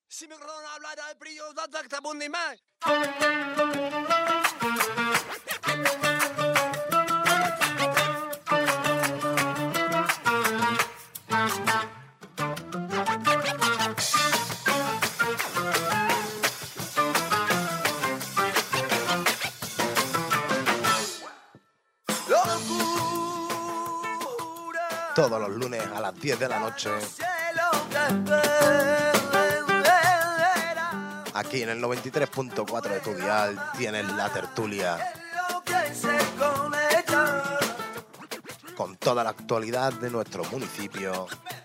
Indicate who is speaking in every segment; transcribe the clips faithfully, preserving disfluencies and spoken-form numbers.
Speaker 1: Si mi corona habla del brillo, da da bundi mai.
Speaker 2: Todos los lunes a las diez de la noche, aquí en el noventa y tres punto cuatro de tu dial, tienes La Tertulia, con toda la actualidad de nuestro municipio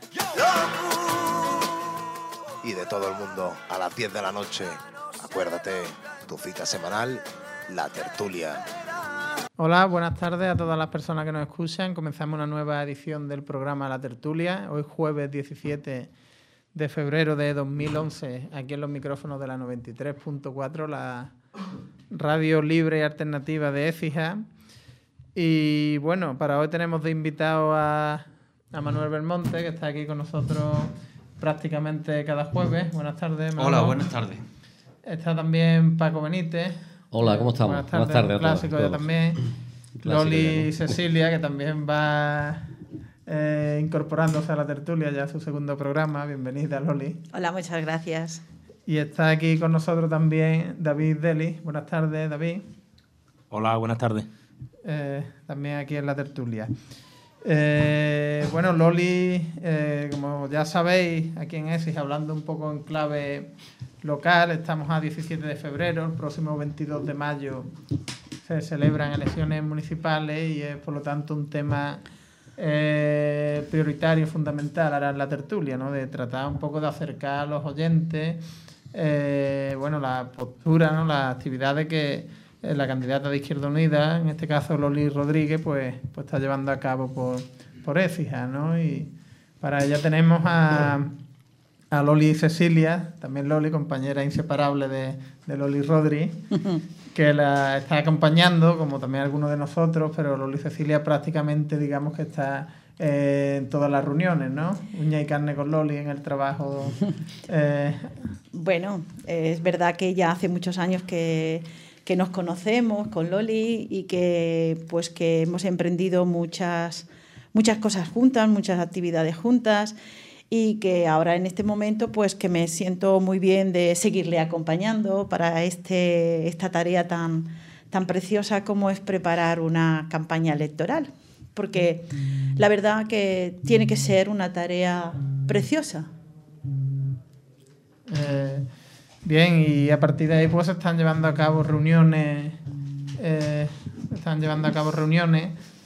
Speaker 2: y de todo el mundo a las diez de la noche. Acuérdate, tu cita semanal, La Tertulia.
Speaker 3: Hola, buenas tardes a todas las personas que nos escuchan. Comenzamos una nueva edición del programa La Tertulia. Hoy jueves diecisiete de febrero de dos mil once, aquí en los micrófonos de la noventa y tres punto cuatro, la radio libre y alternativa de Écija. Y bueno, para hoy tenemos de invitado a, a Manuel Belmonte, que está aquí con nosotros prácticamente cada jueves. Buenas tardes, Manuel.
Speaker 4: Hola, buenas tardes.
Speaker 3: Está también Paco Benítez.
Speaker 5: Hola, ¿cómo estamos?
Speaker 3: Buenas tardes,
Speaker 5: Buenas tardes a todos,
Speaker 3: clásico
Speaker 5: todos.
Speaker 3: ya también.
Speaker 5: Clásico
Speaker 3: Loli
Speaker 5: ya, ¿no?
Speaker 3: Cecilia, que también va eh, incorporándose a La Tertulia, ya a su segundo programa. Bienvenida, Loli.
Speaker 6: Hola, muchas gracias.
Speaker 3: Y está aquí con nosotros también David Deli. Buenas tardes, David.
Speaker 4: Hola, buenas tardes.
Speaker 3: Eh, también aquí en La Tertulia. Eh, bueno, Loli, eh, como ya sabéis, aquí en Écija, hablando un poco en clave local, estamos a diecisiete de febrero, el próximo veintidós de mayo se celebran elecciones municipales y es por lo tanto un tema eh, prioritario, fundamental ahora en La Tertulia, ¿no? De tratar un poco de acercar a los oyentes eh, bueno, la postura, ¿no? Las actividades que eh, la candidata de Izquierda Unida, en este caso Loli Rodríguez, pues, pues está llevando a cabo por, por Écija, ¿no? Y para ella tenemos a a Loli Cecilia, también Loli, compañera inseparable de, de Loli Rodri, que la está acompañando, como también algunos de nosotros, pero Loli Cecilia prácticamente, digamos que está eh, en todas las reuniones, ¿no? Uña y carne con Loli en el trabajo. Eh.
Speaker 6: Bueno, eh, es verdad que ya hace muchos años que, que nos conocemos con Loli y que, pues, que hemos emprendido muchas, muchas cosas juntas, muchas actividades juntas. Y que ahora en este momento pues que me siento muy bien de seguirle acompañando para este, esta tarea tan, tan preciosa como es preparar una campaña electoral. Porque la verdad que tiene que ser una tarea preciosa.
Speaker 3: Eh, bien, y a partir de ahí pues se están llevando a cabo reuniones, eh, se están llevando a cabo reuniones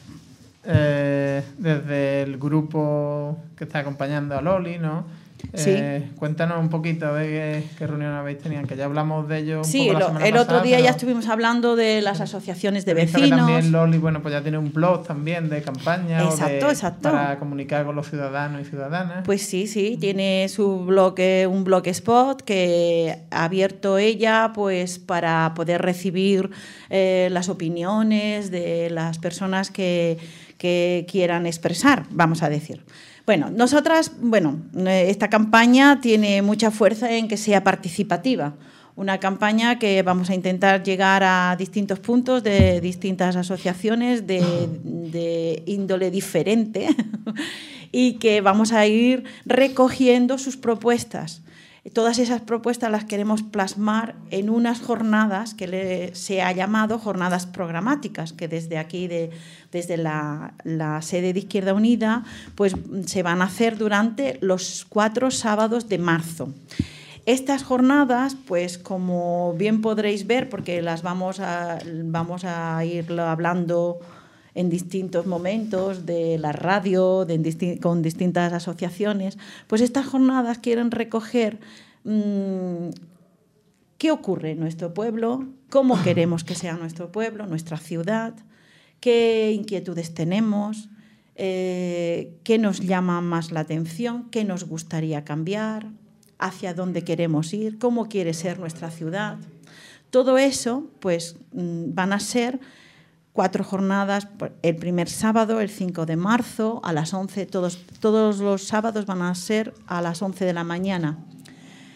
Speaker 3: Eh, desde el grupo que está acompañando a Loli, ¿no?
Speaker 6: Sí.
Speaker 3: Eh, cuéntanos un poquito de qué, qué reunión habéis tenido, que ya hablamos de ello un
Speaker 6: Sí,
Speaker 3: poco la
Speaker 6: lo,
Speaker 3: semana
Speaker 6: el
Speaker 3: pasada,
Speaker 6: otro día
Speaker 3: pero
Speaker 6: ya estuvimos hablando de las asociaciones de
Speaker 3: he visto que
Speaker 6: vecinos.
Speaker 3: también Loli, bueno, pues ya tiene un blog también de campaña
Speaker 6: Exacto,
Speaker 3: o de,
Speaker 6: exacto.
Speaker 3: para comunicar con los ciudadanos y ciudadanas.
Speaker 6: Pues sí, sí, tiene su blog, eh, un blogspot que ha abierto ella pues para poder recibir eh, las opiniones de las personas que, que quieran expresar, vamos a decir. Bueno, nosotras, bueno, esta campaña tiene mucha fuerza en que sea participativa. Una campaña que vamos a intentar llegar a distintos puntos de distintas asociaciones de, de índole diferente y que vamos a ir recogiendo sus propuestas. Todas esas propuestas las queremos plasmar en unas jornadas que le, se ha llamado jornadas programáticas, que desde aquí, de, desde la, la sede de Izquierda Unida, pues se van a hacer durante los cuatro sábados de marzo. Estas jornadas, pues como bien podréis ver, porque las vamos a, vamos a ir hablando en distintos momentos de la radio, de, disti- con distintas asociaciones, pues estas jornadas quieren recoger mmm, qué ocurre en nuestro pueblo, cómo queremos que sea nuestro pueblo, nuestra ciudad, qué inquietudes tenemos, eh, qué nos llama más la atención, qué nos gustaría cambiar, hacia dónde queremos ir, cómo quiere ser nuestra ciudad. Todo eso pues mmm, van a ser cuatro jornadas, el primer sábado, el cinco de marzo, a las once, todos, todos los sábados van a ser a las once de la mañana.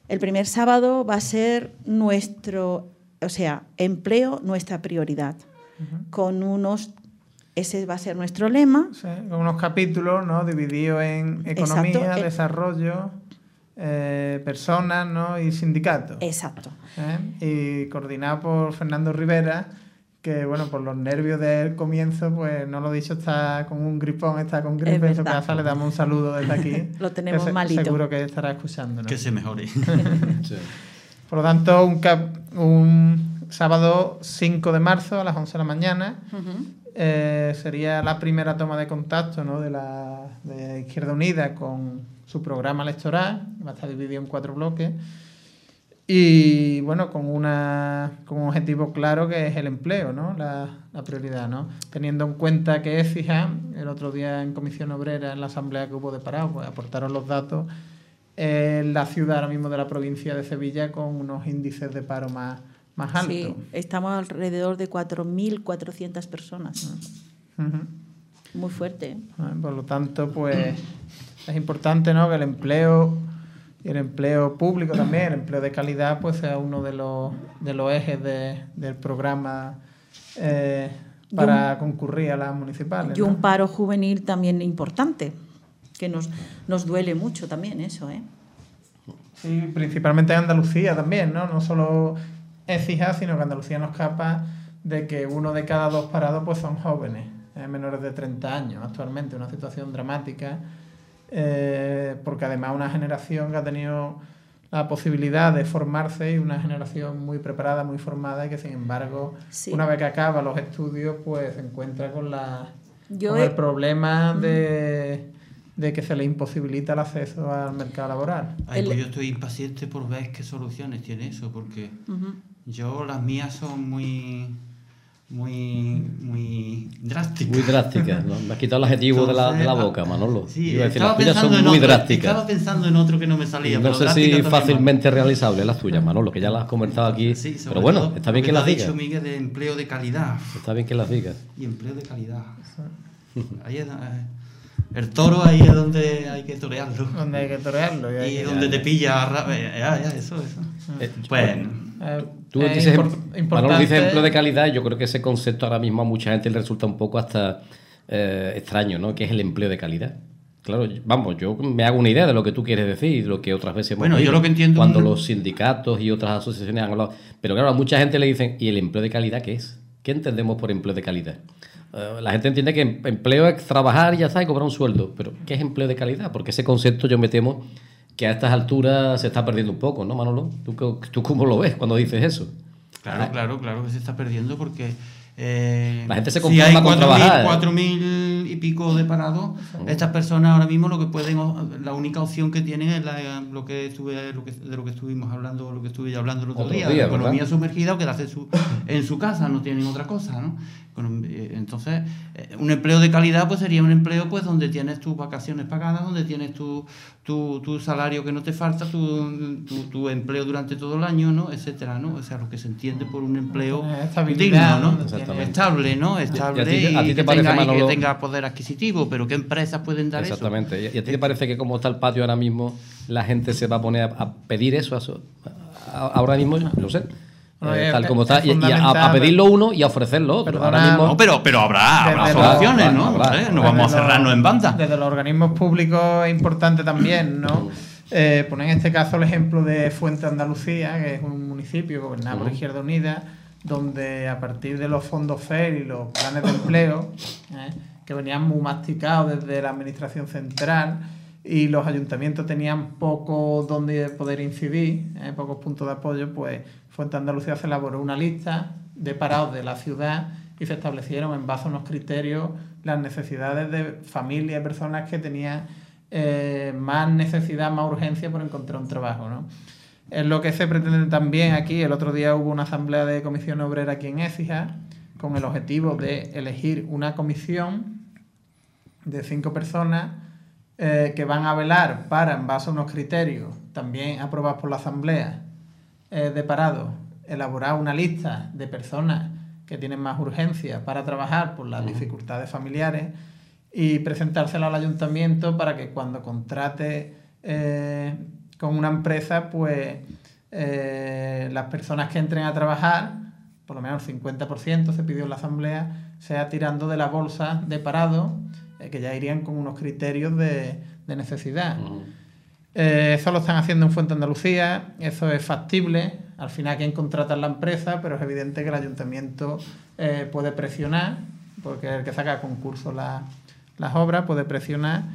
Speaker 6: El primer sábado va a ser nuestro, o sea, empleo, nuestra prioridad. Uh-huh. Con unos, ese va a ser nuestro lema.
Speaker 3: Sí, con unos capítulos, ¿no? Divididos en economía, exacto, desarrollo, eh, personas, ¿no? Y sindicatos.
Speaker 6: Exacto.
Speaker 3: ¿Eh? Y coordinado por Fernando Rivera, que bueno, por los nervios del comienzo, pues no lo he dicho, está con un gripón, está con gripe, en su casa, le damos un saludo desde aquí.
Speaker 6: Lo tenemos
Speaker 3: se,
Speaker 6: malito.
Speaker 3: Seguro que estará escuchándonos.
Speaker 4: Que se mejore.
Speaker 3: Sí. Por lo tanto, un, cap, un sábado cinco de marzo a las once de la mañana, uh-huh. eh, sería la primera toma de contacto, ¿no? de la de Izquierda Unida con su programa electoral, va a estar dividido en cuatro bloques. Y bueno, con una con un objetivo claro que es el empleo, ¿no? La, la prioridad, ¿no? Teniendo en cuenta que Écija, el otro día en Comisión Obrera, en la asamblea que hubo de Parado, pues aportaron los datos, es la ciudad ahora mismo de la provincia de Sevilla con unos índices de paro más, más altos.
Speaker 6: Sí, estamos alrededor de cuatro mil cuatrocientas personas. Uh-huh. Muy fuerte, ¿eh?
Speaker 3: Por lo tanto, pues es importante, ¿no? Que el empleo... Y el empleo público también, el empleo de calidad, pues sea uno de los, de los ejes de, del programa eh, para un, concurrir a las municipales.
Speaker 6: Y un ¿no? paro juvenil también importante, que nos, nos duele mucho también eso, ¿eh?
Speaker 3: Sí, principalmente en Andalucía también, ¿no? No solo Écija, sino que Andalucía no escapa de que uno de cada dos parados pues son jóvenes, eh, menores de treinta años actualmente, una situación dramática. Eh, porque además una generación que ha tenido la posibilidad de formarse y una generación muy preparada, muy formada y que sin embargo sí. una vez que acaba los estudios pues se encuentra con, la, con he... el problema de, de que se le imposibilita el acceso al mercado laboral.
Speaker 4: Ay, pues yo estoy impaciente por ver qué soluciones tiene eso, porque uh-huh. yo las mías son muy... muy muy drásticas.
Speaker 5: Muy drásticas, ¿no? Me has quitado el adjetivo de, la, de la boca, Manolo.
Speaker 4: Sí,
Speaker 5: iba a decir,
Speaker 4: las tuyas son muy otro, drásticas. Estaba pensando en otro que no me salía.
Speaker 5: Y no sé si fácilmente más. realizable las tuyas, Manolo, que ya las has comentado aquí. Sí, pero bueno, todo, está bien que las digas.
Speaker 4: Dicho Miguel de empleo de calidad.
Speaker 5: Está bien que las digas.
Speaker 4: Y empleo de calidad. Ahí es, el toro ahí es donde hay que torearlo.
Speaker 3: Donde hay que torearlo.
Speaker 4: Y, y
Speaker 3: que
Speaker 4: donde te pilla... Ya, ya, eso, eso.
Speaker 5: Eh,
Speaker 4: bueno...
Speaker 3: Eh,
Speaker 5: Tú
Speaker 3: es
Speaker 5: dices,
Speaker 3: import-
Speaker 5: Manolo dice empleo de calidad, yo creo que ese concepto ahora mismo a mucha gente le resulta un poco hasta eh, extraño, ¿no? ¿Qué es el empleo de calidad? Claro, vamos, yo me hago una idea de lo que tú quieres decir, lo que otras veces hemos
Speaker 4: bueno,
Speaker 5: oído,
Speaker 4: yo lo que entiendo
Speaker 5: cuando
Speaker 4: un...
Speaker 5: los sindicatos y otras asociaciones han hablado. Pero claro, a mucha gente le dicen, ¿y el empleo de calidad qué es? ¿Qué entendemos por empleo de calidad? Uh, la gente entiende que empleo es trabajar y ya está, y cobrar un sueldo. Pero ¿qué es empleo de calidad? Porque ese concepto yo me temo que a estas alturas se está perdiendo un poco, ¿no, Manolo? ¿Tú, tú cómo lo ves cuando dices eso?
Speaker 4: Claro, claro, claro que se está perdiendo porque eh,
Speaker 5: la gente se
Speaker 4: conforma
Speaker 5: si hay con trabajar.
Speaker 4: cuatro mil y pico de parados, uh-huh. estas personas ahora mismo lo que pueden, la única opción que tienen es la, lo que estuve, lo que, de lo que estuvimos hablando, lo que estuve ya hablando el otro, otro día, día, la economía ¿verdad? Sumergida o quedarse su, en su casa, no tienen otra cosa, ¿no? Entonces, un empleo de calidad pues sería un empleo pues donde tienes tus vacaciones pagadas, donde tienes tu, tu, tu salario que no te falta, tu, tu, tu empleo durante todo el año, ¿no? Etcétera, ¿no? O sea, lo que se entiende por un empleo digno, ¿no? Estable, ¿no? Estable y, a ti, a ti te y, que parece, tenga, Manolo, y que tenga poder adquisitivo, pero ¿qué empresas pueden dar
Speaker 5: exactamente.
Speaker 4: eso?
Speaker 5: Exactamente. ¿Y a ti te parece que como está el patio ahora mismo, la gente se va a poner a, a pedir eso? A, a, ahora mismo, no sé. Eh, tal como está, y, y a, a pedirlo uno y a ofrecerlo otro.
Speaker 3: Perdona,
Speaker 5: ahora mismo,
Speaker 4: no, pero, pero habrá, habrá soluciones, ¿no? Habrá, habrá, no vamos a cerrarnos
Speaker 3: los,
Speaker 4: en banda.
Speaker 3: Desde los organismos públicos es importante también, ¿no? Eh, poner en este caso el ejemplo de Fuente Andalucía, que es un municipio gobernado uh-huh. por Izquierda Unida, donde a partir de los fondos F E R y los planes de empleo, eh, que venían muy masticados desde la administración central, y los ayuntamientos tenían poco donde poder incidir, eh, pocos puntos de apoyo, pues Fuente Andalucía se elaboró una lista de parados de la ciudad y se establecieron en base a unos criterios las necesidades de familias y personas que tenían eh, más necesidad, más urgencia por encontrar un trabajo, ¿no? Es lo que se pretende también aquí. El otro día hubo una asamblea de comisión obrera aquí en Écija con el objetivo de elegir una comisión de cinco personas eh, que van a velar para, en base a unos criterios también aprobados por la asamblea eh, de parados, elaborar una lista de personas que tienen más urgencia para trabajar por las dificultades familiares y presentársela al ayuntamiento para que cuando contrate eh, con una empresa, pues eh, las personas que entren a trabajar, por lo menos el cincuenta por ciento se pidió en la asamblea, sea tirando de la bolsa de parado, eh, que ya irían con unos criterios de, de necesidad. Uh-huh. Eh, eso lo están haciendo en Fuente Andalucía, eso es factible. Al final quien contrata es la empresa, pero es evidente que el ayuntamiento eh, puede presionar, porque es el que saca a concurso la, las obras, puede presionar,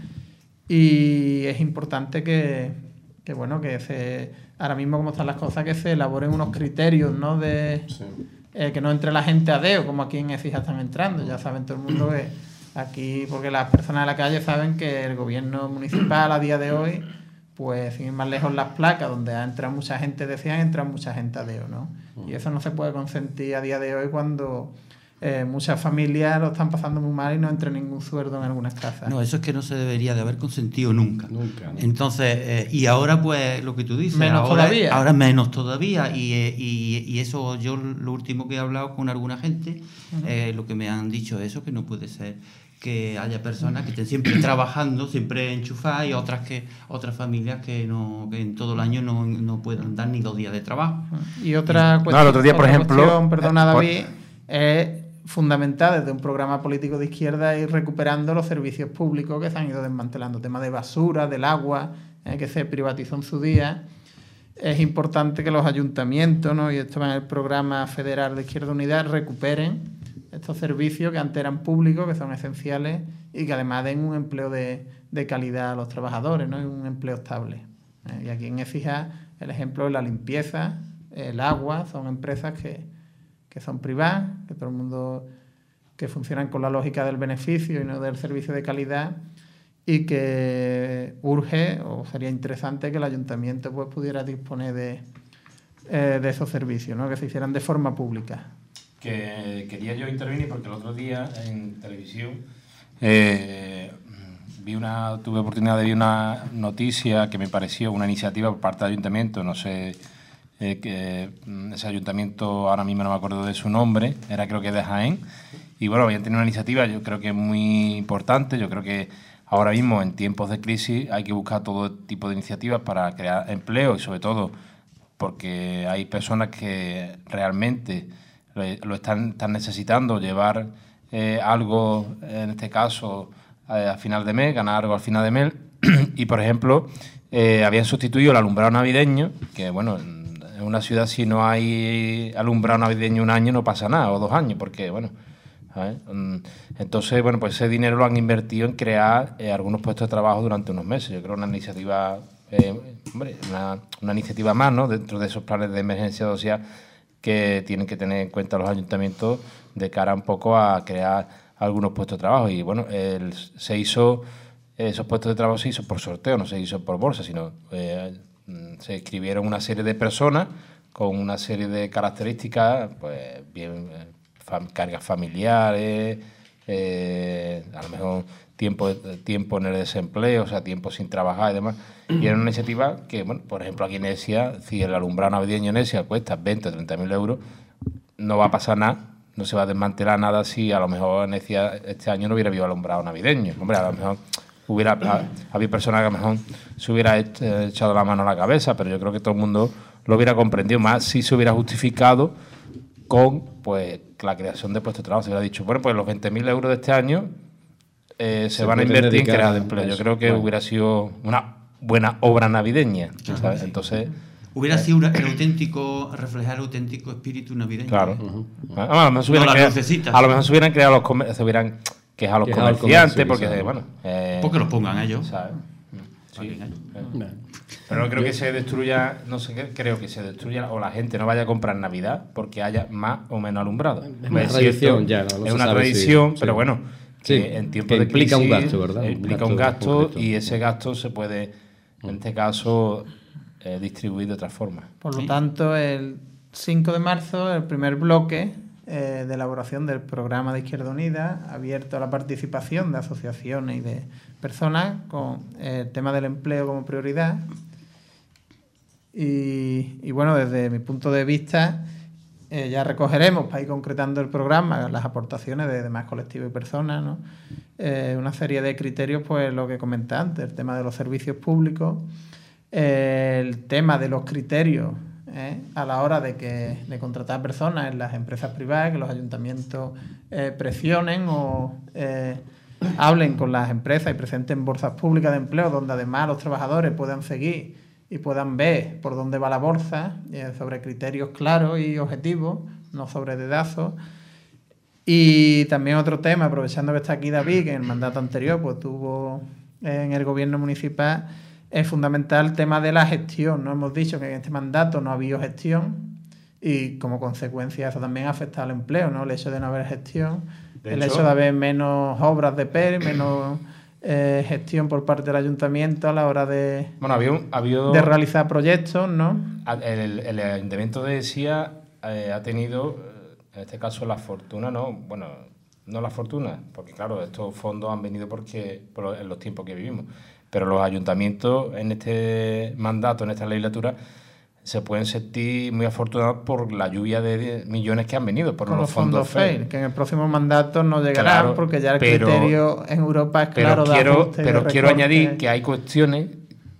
Speaker 3: y es importante que, que bueno, que se, ahora mismo como están las cosas, que se elaboren unos criterios, ¿no? De, sí. eh, que no entre la gente a deo, como aquí en Écija están entrando. Ya saben todo el mundo que aquí, porque las personas de la calle saben que el gobierno municipal a día de hoy, pues sin ir más lejos, las placas donde ha entrado mucha gente, decían, entra mucha gente a deo, ¿no? Y eso no se puede consentir a día de hoy cuando eh, muchas familias lo están pasando muy mal y no entra ningún sueldo en algunas casas.
Speaker 4: No, eso es que no se debería de haber consentido nunca.
Speaker 5: Nunca, ¿no?
Speaker 4: Entonces, eh, y ahora pues lo que tú dices,
Speaker 3: menos
Speaker 4: ahora,
Speaker 3: todavía.
Speaker 4: Ahora menos todavía, y, eh, y, y eso yo lo último que he hablado con alguna gente, uh-huh. eh, lo que me han dicho es eso, que no puede ser que haya personas que estén siempre trabajando, siempre enchufadas, y otras que otras familias que no que en todo el año no, no puedan dar ni dos días de trabajo.
Speaker 3: Y otra cuestión,
Speaker 7: no, el otro día, por ejemplo,
Speaker 3: cuestión, perdona David, es fundamental desde un programa político de izquierda ir recuperando los servicios públicos que se han ido desmantelando, tema de basura, del agua, eh, que se privatizó en su día. Es importante que los ayuntamientos, ¿no? Y esto va en el programa federal de Izquierda Unida, recuperen estos servicios que antes eran públicos, que son esenciales y que además den un empleo de, de calidad a los trabajadores, ¿no? Y un empleo estable. ¿eh? Y aquí en Écija el ejemplo es la limpieza, el agua, son empresas que, que son privadas, que todo el mundo, que funcionan con la lógica del beneficio y no del servicio de calidad, y que urge, o sería interesante, que el ayuntamiento pues pudiera disponer de, eh, de esos servicios, ¿no? Que se hicieran de forma pública.
Speaker 7: Que quería yo intervenir porque el otro día en televisión eh, vi una tuve oportunidad de ver una noticia que me pareció una iniciativa por parte del ayuntamiento, no sé, eh, que ese ayuntamiento ahora mismo no me acuerdo de su nombre, era creo que de Jaén, y bueno, habían tenido una iniciativa, yo creo que es muy importante. Yo creo que ahora mismo en tiempos de crisis hay que buscar todo tipo de iniciativas para crear empleo, y sobre todo porque hay personas que realmente lo están, están necesitando, llevar eh, algo, en este caso, eh, a final de mes, ganar algo al final de mes. Y, por ejemplo, eh, habían sustituido el alumbrado navideño, que, bueno, en una ciudad si no hay alumbrado navideño un año no pasa nada, o dos años, porque, bueno, ¿sabes? Entonces, bueno, pues ese dinero lo han invertido en crear eh, algunos puestos de trabajo durante unos meses. Yo creo una iniciativa, eh, hombre, una, una iniciativa más, ¿no?, dentro de esos planes de emergencia social que tienen que tener en cuenta los ayuntamientos de cara un poco a crear algunos puestos de trabajo. Y bueno, el, se hizo, esos puestos de trabajo se hizo por sorteo, no se hizo por bolsa, sino eh, se inscribieron una serie de personas con una serie de características, pues bien, fam, cargas familiares, eh, a lo mejor tiempo, tiempo en el desempleo, o sea, tiempo sin trabajar y demás. Y era una iniciativa que, bueno, por ejemplo, aquí en Écija, si el alumbrado navideño en Écija cuesta veinte o treinta mil euros, no va a pasar nada, no se va a desmantelar nada si a lo mejor en Écija este año no hubiera habido alumbrado navideño. Hombre, a lo mejor hubiera a, había personas que a lo mejor se hubiera echado la mano a la cabeza, pero yo creo que todo el mundo lo hubiera comprendido más si se hubiera justificado con, pues, la creación de puestos de trabajo. Se hubiera dicho, bueno, pues los veinte mil euros de este año eh, se, se van a invertir en crear empleo. Yo creo que bueno. hubiera sido una buena obra navideña, ¿sabes? Entonces
Speaker 4: hubiera eh, sido el auténtico, reflejar el auténtico espíritu navideño.
Speaker 7: Claro. Uh-huh. A, a, lo mejor se hubieran no creado, a lo mejor se hubieran creado los comer, se hubieran quejado los Quejado comerciantes porque ¿sabes? bueno, eh,
Speaker 4: porque los pongan ellos,
Speaker 7: ¿sabes? Sí. Sí. Eh. Pero no creo que se destruya, no sé qué, creo que se destruya o la gente no vaya a comprar Navidad porque haya más o menos alumbrado.
Speaker 5: Es una tradición ya, no, no
Speaker 7: es una tradición,
Speaker 5: si,
Speaker 7: pero
Speaker 5: sí.
Speaker 7: bueno,
Speaker 5: sí,
Speaker 7: en tiempos
Speaker 5: que
Speaker 7: de
Speaker 5: implica
Speaker 7: crisis,
Speaker 5: un gasto, ¿verdad?
Speaker 7: Implica un gasto, un gasto y ese gasto se puede, en este caso, eh, distribuir de otra forma.
Speaker 3: Por lo sí. tanto, el cinco de marzo, el primer bloque eh, de elaboración del programa de Izquierda Unida, abierto a la participación de asociaciones y de personas con el tema del empleo como prioridad. Y, y bueno, desde mi punto de vista, eh, ya recogeremos para ir concretando el programa las aportaciones de demás colectivos y personas, ¿no? Eh, una serie de criterios, pues lo que comenté antes, el tema de los servicios públicos, eh, el tema de los criterios eh, a la hora de, que, de contratar personas en las empresas privadas, que los ayuntamientos eh, presionen o eh, hablen con las empresas y presenten bolsas públicas de empleo donde además los trabajadores puedan seguir y puedan ver por dónde va la bolsa, eh, sobre criterios claros y objetivos, no sobre dedazos. Y también otro tema, aprovechando que está aquí David, que en el mandato anterior pues tuvo en el gobierno municipal, es fundamental el tema de la gestión, ¿no? Hemos dicho que en este mandato no ha habido gestión y como consecuencia eso también afecta al empleo, ¿no? El hecho de no haber gestión, de el hecho, hecho de haber menos obras de P E R, menos eh, gestión por parte del ayuntamiento a la hora de,
Speaker 7: bueno, había un, había...
Speaker 3: de realizar proyectos, ¿no?
Speaker 7: El, el ayuntamiento de Sía eh, ha tenido... En este caso la fortuna, no, bueno, no la fortuna, porque claro, estos fondos han venido porque por en los tiempos que vivimos, pero los ayuntamientos en este mandato, en esta legislatura, se pueden sentir muy afortunados por la lluvia de millones que han venido, por los, los fondos F E I,
Speaker 3: que en el próximo mandato no llegarán, claro, porque ya el
Speaker 7: pero,
Speaker 3: criterio en Europa es claro.
Speaker 7: Pero quiero, pero quiero añadir que hay cuestiones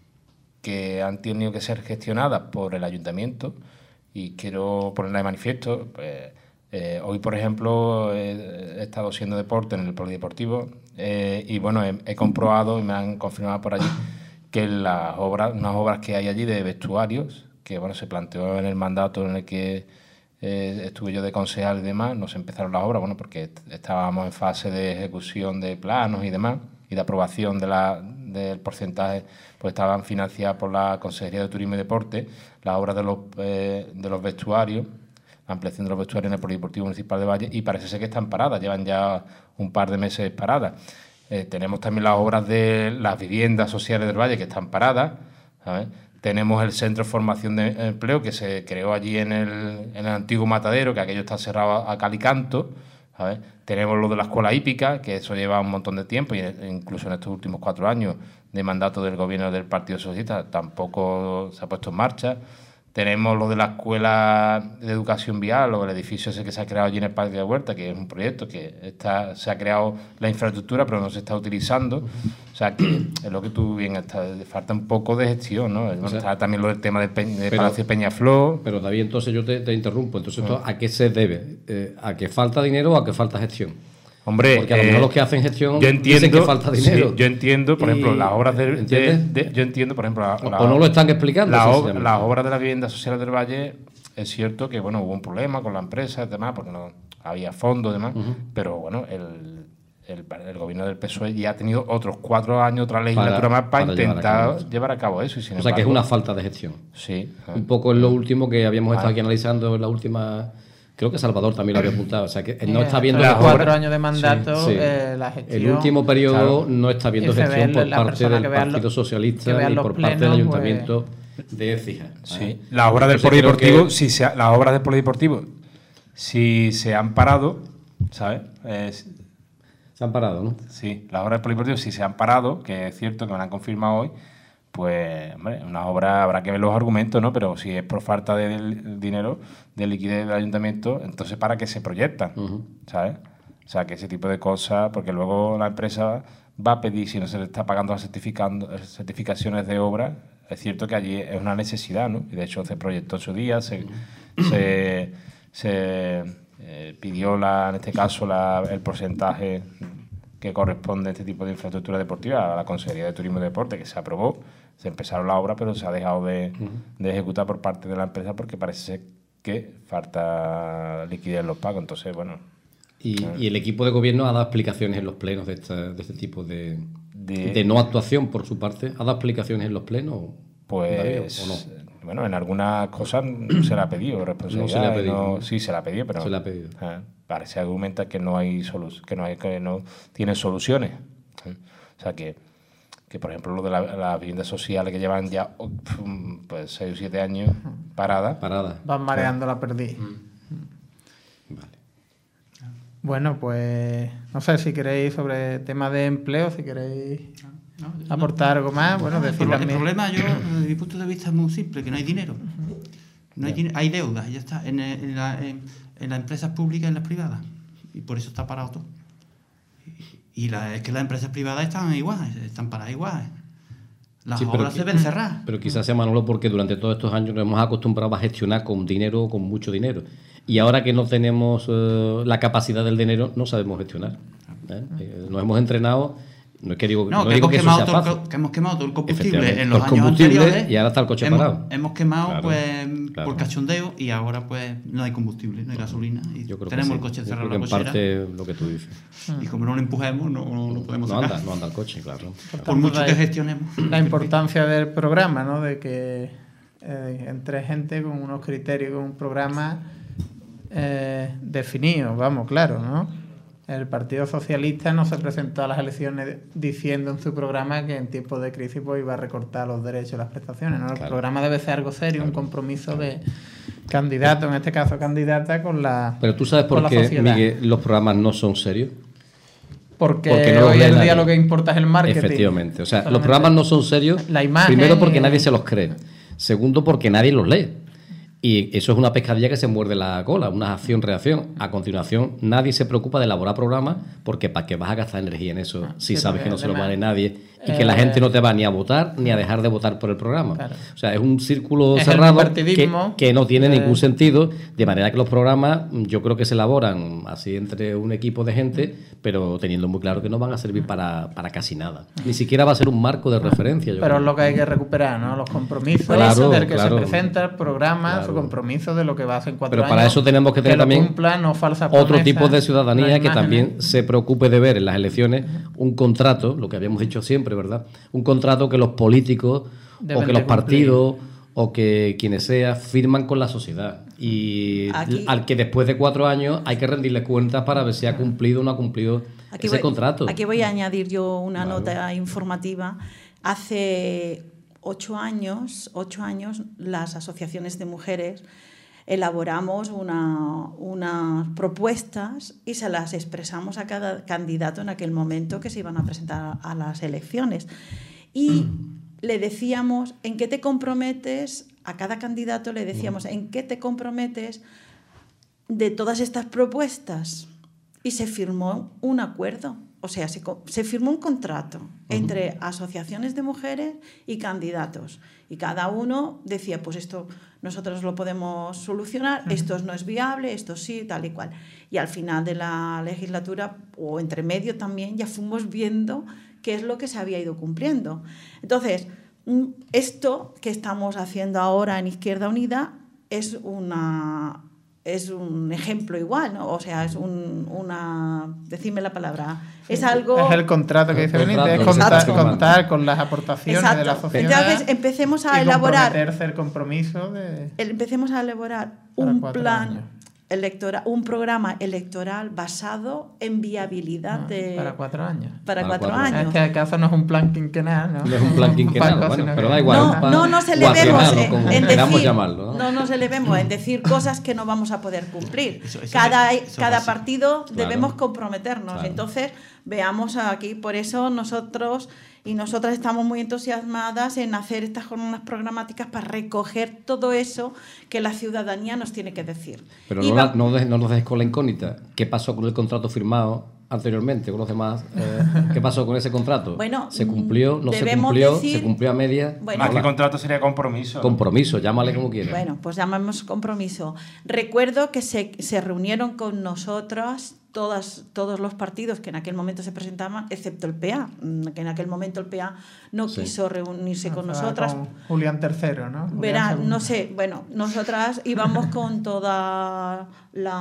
Speaker 7: que han tenido que ser gestionadas por el ayuntamiento y quiero ponerla de manifiesto. Pues, Eh, hoy, por ejemplo, he, he estado haciendo deporte en el polideportivo eh, y, bueno, he, he comprobado y me han confirmado por allí que las obras, unas obras que hay allí de vestuarios, que, bueno, se planteó en el mandato en el que eh, estuve yo de concejal y demás, no se empezaron las obras, bueno, porque estábamos en fase de ejecución de planos y demás y de aprobación de la, del porcentaje, pues estaban financiadas por la Consejería de Turismo y Deporte, las obras de los, eh, de los vestuarios, ampliación de los vestuarios en el Polideportivo Municipal de Valle, y parece ser que están paradas, llevan ya un par de meses paradas. Eh, tenemos también las obras de las viviendas sociales del Valle que están paradas, ¿sabes? Tenemos el Centro de Formación de Empleo que se creó allí en el, en el antiguo matadero, que aquello está cerrado a cal y canto, ¿sabes? Tenemos lo de la escuela hípica, que eso lleva un montón de tiempo, y incluso en estos últimos cuatro años de mandato del gobierno del Partido Socialista tampoco se ha puesto en marcha. Tenemos lo de la escuela de educación vial, o el edificio ese que se ha creado allí en el Parque de Huerta, que es un proyecto que está, se ha creado la infraestructura, pero no se está utilizando. O sea, que es lo que tú bien estás, falta un poco de gestión, ¿no? O sea, está también lo del tema de, Pe de pero, Palacio Peñaflor.
Speaker 5: Pero David, entonces yo te, te interrumpo. Entonces, ¿esto a qué se debe? Eh, ¿A que falta dinero o a que falta gestión?
Speaker 7: Hombre,
Speaker 5: porque a lo mejor eh, los que hacen gestión
Speaker 7: yo entiendo,
Speaker 5: dicen que falta dinero.
Speaker 7: Sí, yo entiendo, por ejemplo, las obras de, de, de yo entiendo, por ejemplo, la,
Speaker 5: o,
Speaker 7: la,
Speaker 5: o no lo están explicando.
Speaker 7: La ob, las obras de las viviendas sociales del Valle, es cierto que bueno, hubo un problema con la empresa y demás, porque no había fondos y demás, uh-huh. pero bueno, el, el, el gobierno del P S O E ya ha tenido otros cuatro años, otra legislatura para, más para, para intentar llevar a, llevar a cabo eso. Y sin
Speaker 5: o sea, embargo, que es una falta de gestión.
Speaker 7: Sí.
Speaker 5: Un poco es lo último que habíamos estado aquí analizando en la última. Creo que Salvador también lo había apuntado. O sea, que no está viendo...
Speaker 3: Los cuatro años de mandato, sí, sí. Eh, la gestión...
Speaker 5: El último periodo, claro, no está viendo gestión por parte del Partido lo, Socialista ni por plenos, parte del Ayuntamiento pues... de Écija.
Speaker 7: Sí. ¿Eh? Las obras del polideportivo, que... si se ha, las obras del polideportivo, si se han parado, ¿sabes? Eh,
Speaker 5: se han parado, ¿no?
Speaker 7: Sí, las obras del polideportivo, si se han parado, que es cierto que me lo han confirmado hoy, pues, hombre, una obra habrá que ver los argumentos, ¿no? Pero si es por falta de, de dinero, de liquidez del ayuntamiento, entonces ¿para qué se proyectan? Uh-huh. ¿Sabes? O sea, que ese tipo de cosas, porque luego la empresa va a pedir, si no se le está pagando las certificaciones de obra, es cierto que allí es una necesidad, ¿no? Y de hecho se proyectó ocho días, se, uh-huh. se, se eh, pidió, la, en este caso, la, el porcentaje que corresponde a este tipo de infraestructura deportiva a la Consejería de Turismo y Deporte, que se aprobó. Se empezaron la obra, pero se ha dejado de, uh-huh. de ejecutar por parte de la empresa porque parece ser que falta liquidez en los pagos. Entonces, bueno...
Speaker 5: ¿Y, eh. ¿Y el equipo de gobierno ha dado explicaciones en los plenos de, esta, de este tipo de, de... de no actuación por su parte? ¿Ha dado explicaciones en los plenos?
Speaker 7: Pues... ¿o no? Bueno, en algunas cosas se le ha pedido responsabilidad. No se le ha pedido. No, sí, se le ha pedido, pero...
Speaker 5: Se le ha pedido.
Speaker 7: Eh, parece argumenta que no hay solu que no hay que no tiene soluciones. Eh. O sea que... que por ejemplo lo de las la viviendas sociales que llevan ya pues seis o siete años paradas.
Speaker 5: Parada.
Speaker 3: Van mareando la perdiz.
Speaker 5: Mm. Vale.
Speaker 3: Bueno, pues no sé si queréis sobre temas de empleo, si queréis no, no, aportar no, algo más. Bueno,
Speaker 4: no,
Speaker 3: decir
Speaker 4: el,
Speaker 3: también...
Speaker 4: el problema, yo, desde mi punto de vista, es muy simple, que no hay dinero. No hay, dinero, hay deudas, y ya está, en, en, la, en, en las empresas públicas y en las privadas. Y por eso está parado todo. Y la, es que las empresas privadas están igual, están paradas igual. Las
Speaker 5: Sí, pero
Speaker 4: obras
Speaker 5: qui-
Speaker 4: se deben cerrar.
Speaker 5: Pero quizás sea, Manolo, porque durante todos estos años nos hemos acostumbrado a gestionar con dinero, con mucho dinero. Y ahora que no tenemos eh, la capacidad del dinero, no sabemos gestionar. ¿eh? Eh, nos hemos entrenado. No es que digo,
Speaker 4: No,
Speaker 5: no
Speaker 4: que,
Speaker 5: digo
Speaker 4: hemos
Speaker 5: que eso
Speaker 4: quemado
Speaker 5: sea
Speaker 4: todo el,
Speaker 5: fácil.
Speaker 4: co- que hemos quemado todo el combustible
Speaker 5: Efectivamente,
Speaker 4: en los
Speaker 5: el
Speaker 4: años
Speaker 5: combustible
Speaker 4: anteriores.
Speaker 5: y ahora está el coche
Speaker 4: hemos,
Speaker 5: parado.
Speaker 4: Hemos quemado
Speaker 5: Claro,
Speaker 4: pues
Speaker 5: claro.
Speaker 4: por cachondeo y ahora pues no hay combustible, no hay gasolina. Y
Speaker 5: Yo creo que
Speaker 4: tenemos
Speaker 5: sí.
Speaker 4: el coche
Speaker 5: Yo
Speaker 4: cerrado
Speaker 5: creo
Speaker 4: en
Speaker 5: que
Speaker 4: la
Speaker 5: en
Speaker 4: cochera.
Speaker 5: parte lo que tú dices.
Speaker 4: Y como no lo empujemos, no, no lo podemos
Speaker 5: No
Speaker 4: sacar.
Speaker 5: anda, no anda el coche, claro. claro.
Speaker 4: Por mucho que
Speaker 3: Ahí
Speaker 4: gestionemos.
Speaker 3: La importancia del programa, ¿no? De que eh, entre gente con unos criterios, con un programa eh, definido, vamos, claro, ¿no? El Partido Socialista no se presentó a las elecciones diciendo en su programa que en tiempos de crisis pues, iba a recortar los derechos y las prestaciones, ¿no? El
Speaker 5: Claro.
Speaker 3: programa debe ser algo serio,
Speaker 5: Claro.
Speaker 3: un compromiso de candidato, en este caso candidata, con la
Speaker 5: Pero tú sabes
Speaker 3: con
Speaker 5: por
Speaker 3: la
Speaker 5: qué,
Speaker 3: sociedad.
Speaker 5: Miguel, los programas no son serios.
Speaker 3: Porque,
Speaker 5: Porque no los
Speaker 3: hoy
Speaker 5: lee
Speaker 3: en día
Speaker 5: nadie.
Speaker 3: lo que importa es el marketing.
Speaker 5: Efectivamente. O sea, los
Speaker 3: Solamente
Speaker 5: programas no son serios.
Speaker 3: la imagen
Speaker 5: Primero, porque
Speaker 3: y-
Speaker 5: nadie se los cree. Segundo, porque nadie los lee. Y eso es una pescadilla que se muerde la cola, una acción-reacción. A continuación, nadie se preocupa de elaborar programas porque ¿para qué vas a gastar energía en eso si
Speaker 3: sí,
Speaker 5: sabes que
Speaker 3: porque
Speaker 5: no se lo
Speaker 3: además,
Speaker 5: vale nadie y que
Speaker 3: eh,
Speaker 5: la gente no te va ni a votar ni a dejar de votar por el programa?
Speaker 3: Claro.
Speaker 5: O sea, es un círculo
Speaker 3: Es el
Speaker 5: cerrado que,
Speaker 3: bipartidismo,
Speaker 5: que no tiene
Speaker 3: eh,
Speaker 5: ningún sentido, de manera que los programas yo creo que se elaboran así entre un equipo de gente, pero teniendo muy claro que no van a servir para, para casi nada. Ni siquiera va a ser un marco de referencia. Yo
Speaker 3: Pero
Speaker 5: creo.
Speaker 3: es lo que hay que recuperar, ¿no? Los compromisos
Speaker 5: Claro,
Speaker 3: del que
Speaker 5: claro.
Speaker 3: se presenta el programa,
Speaker 5: Claro.
Speaker 3: su compromiso de lo que va a hacer en cuatro
Speaker 5: Pero
Speaker 3: años.
Speaker 5: para eso tenemos que tener
Speaker 3: lo
Speaker 5: también
Speaker 3: cumpla, no falsas
Speaker 5: otro
Speaker 3: promesas,
Speaker 5: tipo de
Speaker 3: no
Speaker 5: ciudadanía que
Speaker 3: imágenes.
Speaker 5: también se preocupe de ver en las elecciones un contrato, lo que habíamos dicho siempre, ¿verdad? Un contrato que los políticos
Speaker 3: Deben
Speaker 5: o que
Speaker 3: de
Speaker 5: los partidos o que quienes sea firman con la sociedad. Y
Speaker 6: Aquí-
Speaker 5: al que después de cuatro años hay que rendirle cuentas para ver si ha cumplido o no ha cumplido
Speaker 6: Aquí
Speaker 5: ese
Speaker 6: voy,
Speaker 5: contrato.
Speaker 6: Aquí voy a añadir yo una
Speaker 5: Vale.
Speaker 6: nota informativa. Hace ocho años, ocho años, las asociaciones de mujeres elaboramos una- unas propuestas y se las expresamos a cada candidato en aquel momento que se iban a presentar a las elecciones. Y le decíamos, ¿en qué te comprometes? A cada candidato le decíamos, ¿en qué te comprometes de todas estas propuestas? Y se firmó un acuerdo, o sea, se, co- se firmó un contrato entre asociaciones de mujeres y candidatos. Y cada uno decía, pues esto nosotros lo podemos solucionar, esto no es viable, esto sí, tal y cual. Y al final de la legislatura, o entre medio también, ya fuimos viendo qué es lo que se había ido cumpliendo. Entonces, mm, esto que estamos haciendo ahora en Izquierda Unida es una... es un ejemplo igual, ¿no? O sea, es un, una... Decidme la palabra. Es algo...
Speaker 3: Es el contrato que
Speaker 5: El
Speaker 3: dice Benítez, es
Speaker 5: contrato,
Speaker 3: contar,
Speaker 5: exacto.
Speaker 3: contar con las aportaciones
Speaker 6: Exacto.
Speaker 3: de la sociedad.
Speaker 6: Entonces, empecemos a
Speaker 3: y
Speaker 6: elaborar...
Speaker 3: comprometerse el compromiso de...
Speaker 6: Empecemos a elaborar
Speaker 3: Para
Speaker 6: un
Speaker 3: cuatro
Speaker 6: plan
Speaker 3: años.
Speaker 6: electoral, un programa electoral basado en viabilidad
Speaker 3: Ah,
Speaker 6: de...
Speaker 3: para cuatro años.
Speaker 6: para
Speaker 5: Para
Speaker 6: cuatro
Speaker 5: cuatro
Speaker 6: años.
Speaker 3: Es que acaso no es un plan quinquenal, ¿no?
Speaker 5: No es un plan quinquenal,
Speaker 3: Paco,
Speaker 5: bueno,
Speaker 3: sino
Speaker 5: pero
Speaker 3: que-
Speaker 5: da igual.
Speaker 6: No,
Speaker 5: un plan
Speaker 6: no nos elevemos
Speaker 5: cuatrienal,
Speaker 6: en,
Speaker 5: o como
Speaker 6: en
Speaker 5: queramos
Speaker 6: decir,
Speaker 5: llamarlo, ¿no?
Speaker 6: no nos elevemos en decir cosas que no vamos a poder cumplir.
Speaker 4: Eso- eso-
Speaker 6: cada
Speaker 4: eso
Speaker 6: cada
Speaker 4: va así.
Speaker 6: partido
Speaker 5: Claro.
Speaker 6: debemos comprometernos.
Speaker 5: Claro.
Speaker 6: Entonces, veamos aquí, por eso nosotros y nosotras estamos muy entusiasmadas en hacer estas jornadas programáticas para recoger todo eso que la ciudadanía nos tiene que decir.
Speaker 5: Pero
Speaker 6: Y
Speaker 5: no,
Speaker 6: va-
Speaker 5: la- no, de- no nos dejes con la incógnita. ¿Qué pasó con el contrato firmado anteriormente con los demás? Eh, ¿Qué pasó con ese contrato?
Speaker 6: Bueno,
Speaker 5: ¿Se cumplió? ¿No se
Speaker 6: debemos
Speaker 5: cumplió?
Speaker 6: decir-
Speaker 5: ¿Se cumplió a media?
Speaker 6: Bueno,
Speaker 7: Más que
Speaker 5: Hola.
Speaker 7: contrato sería compromiso.
Speaker 5: Compromiso, llámale como quieras.
Speaker 6: Bueno, pues llamamos compromiso. Recuerdo que se, se reunieron con nosotras todas, todos los partidos que en aquel momento se presentaban, excepto el P A, mm, que en aquel momento el P A no
Speaker 5: Sí.
Speaker 6: quiso reunirse con
Speaker 3: Estaba
Speaker 6: nosotras.
Speaker 3: con Julián tercero, ¿no? Julián
Speaker 6: Verá,
Speaker 3: segundo.
Speaker 6: no sé, bueno, nosotras íbamos con toda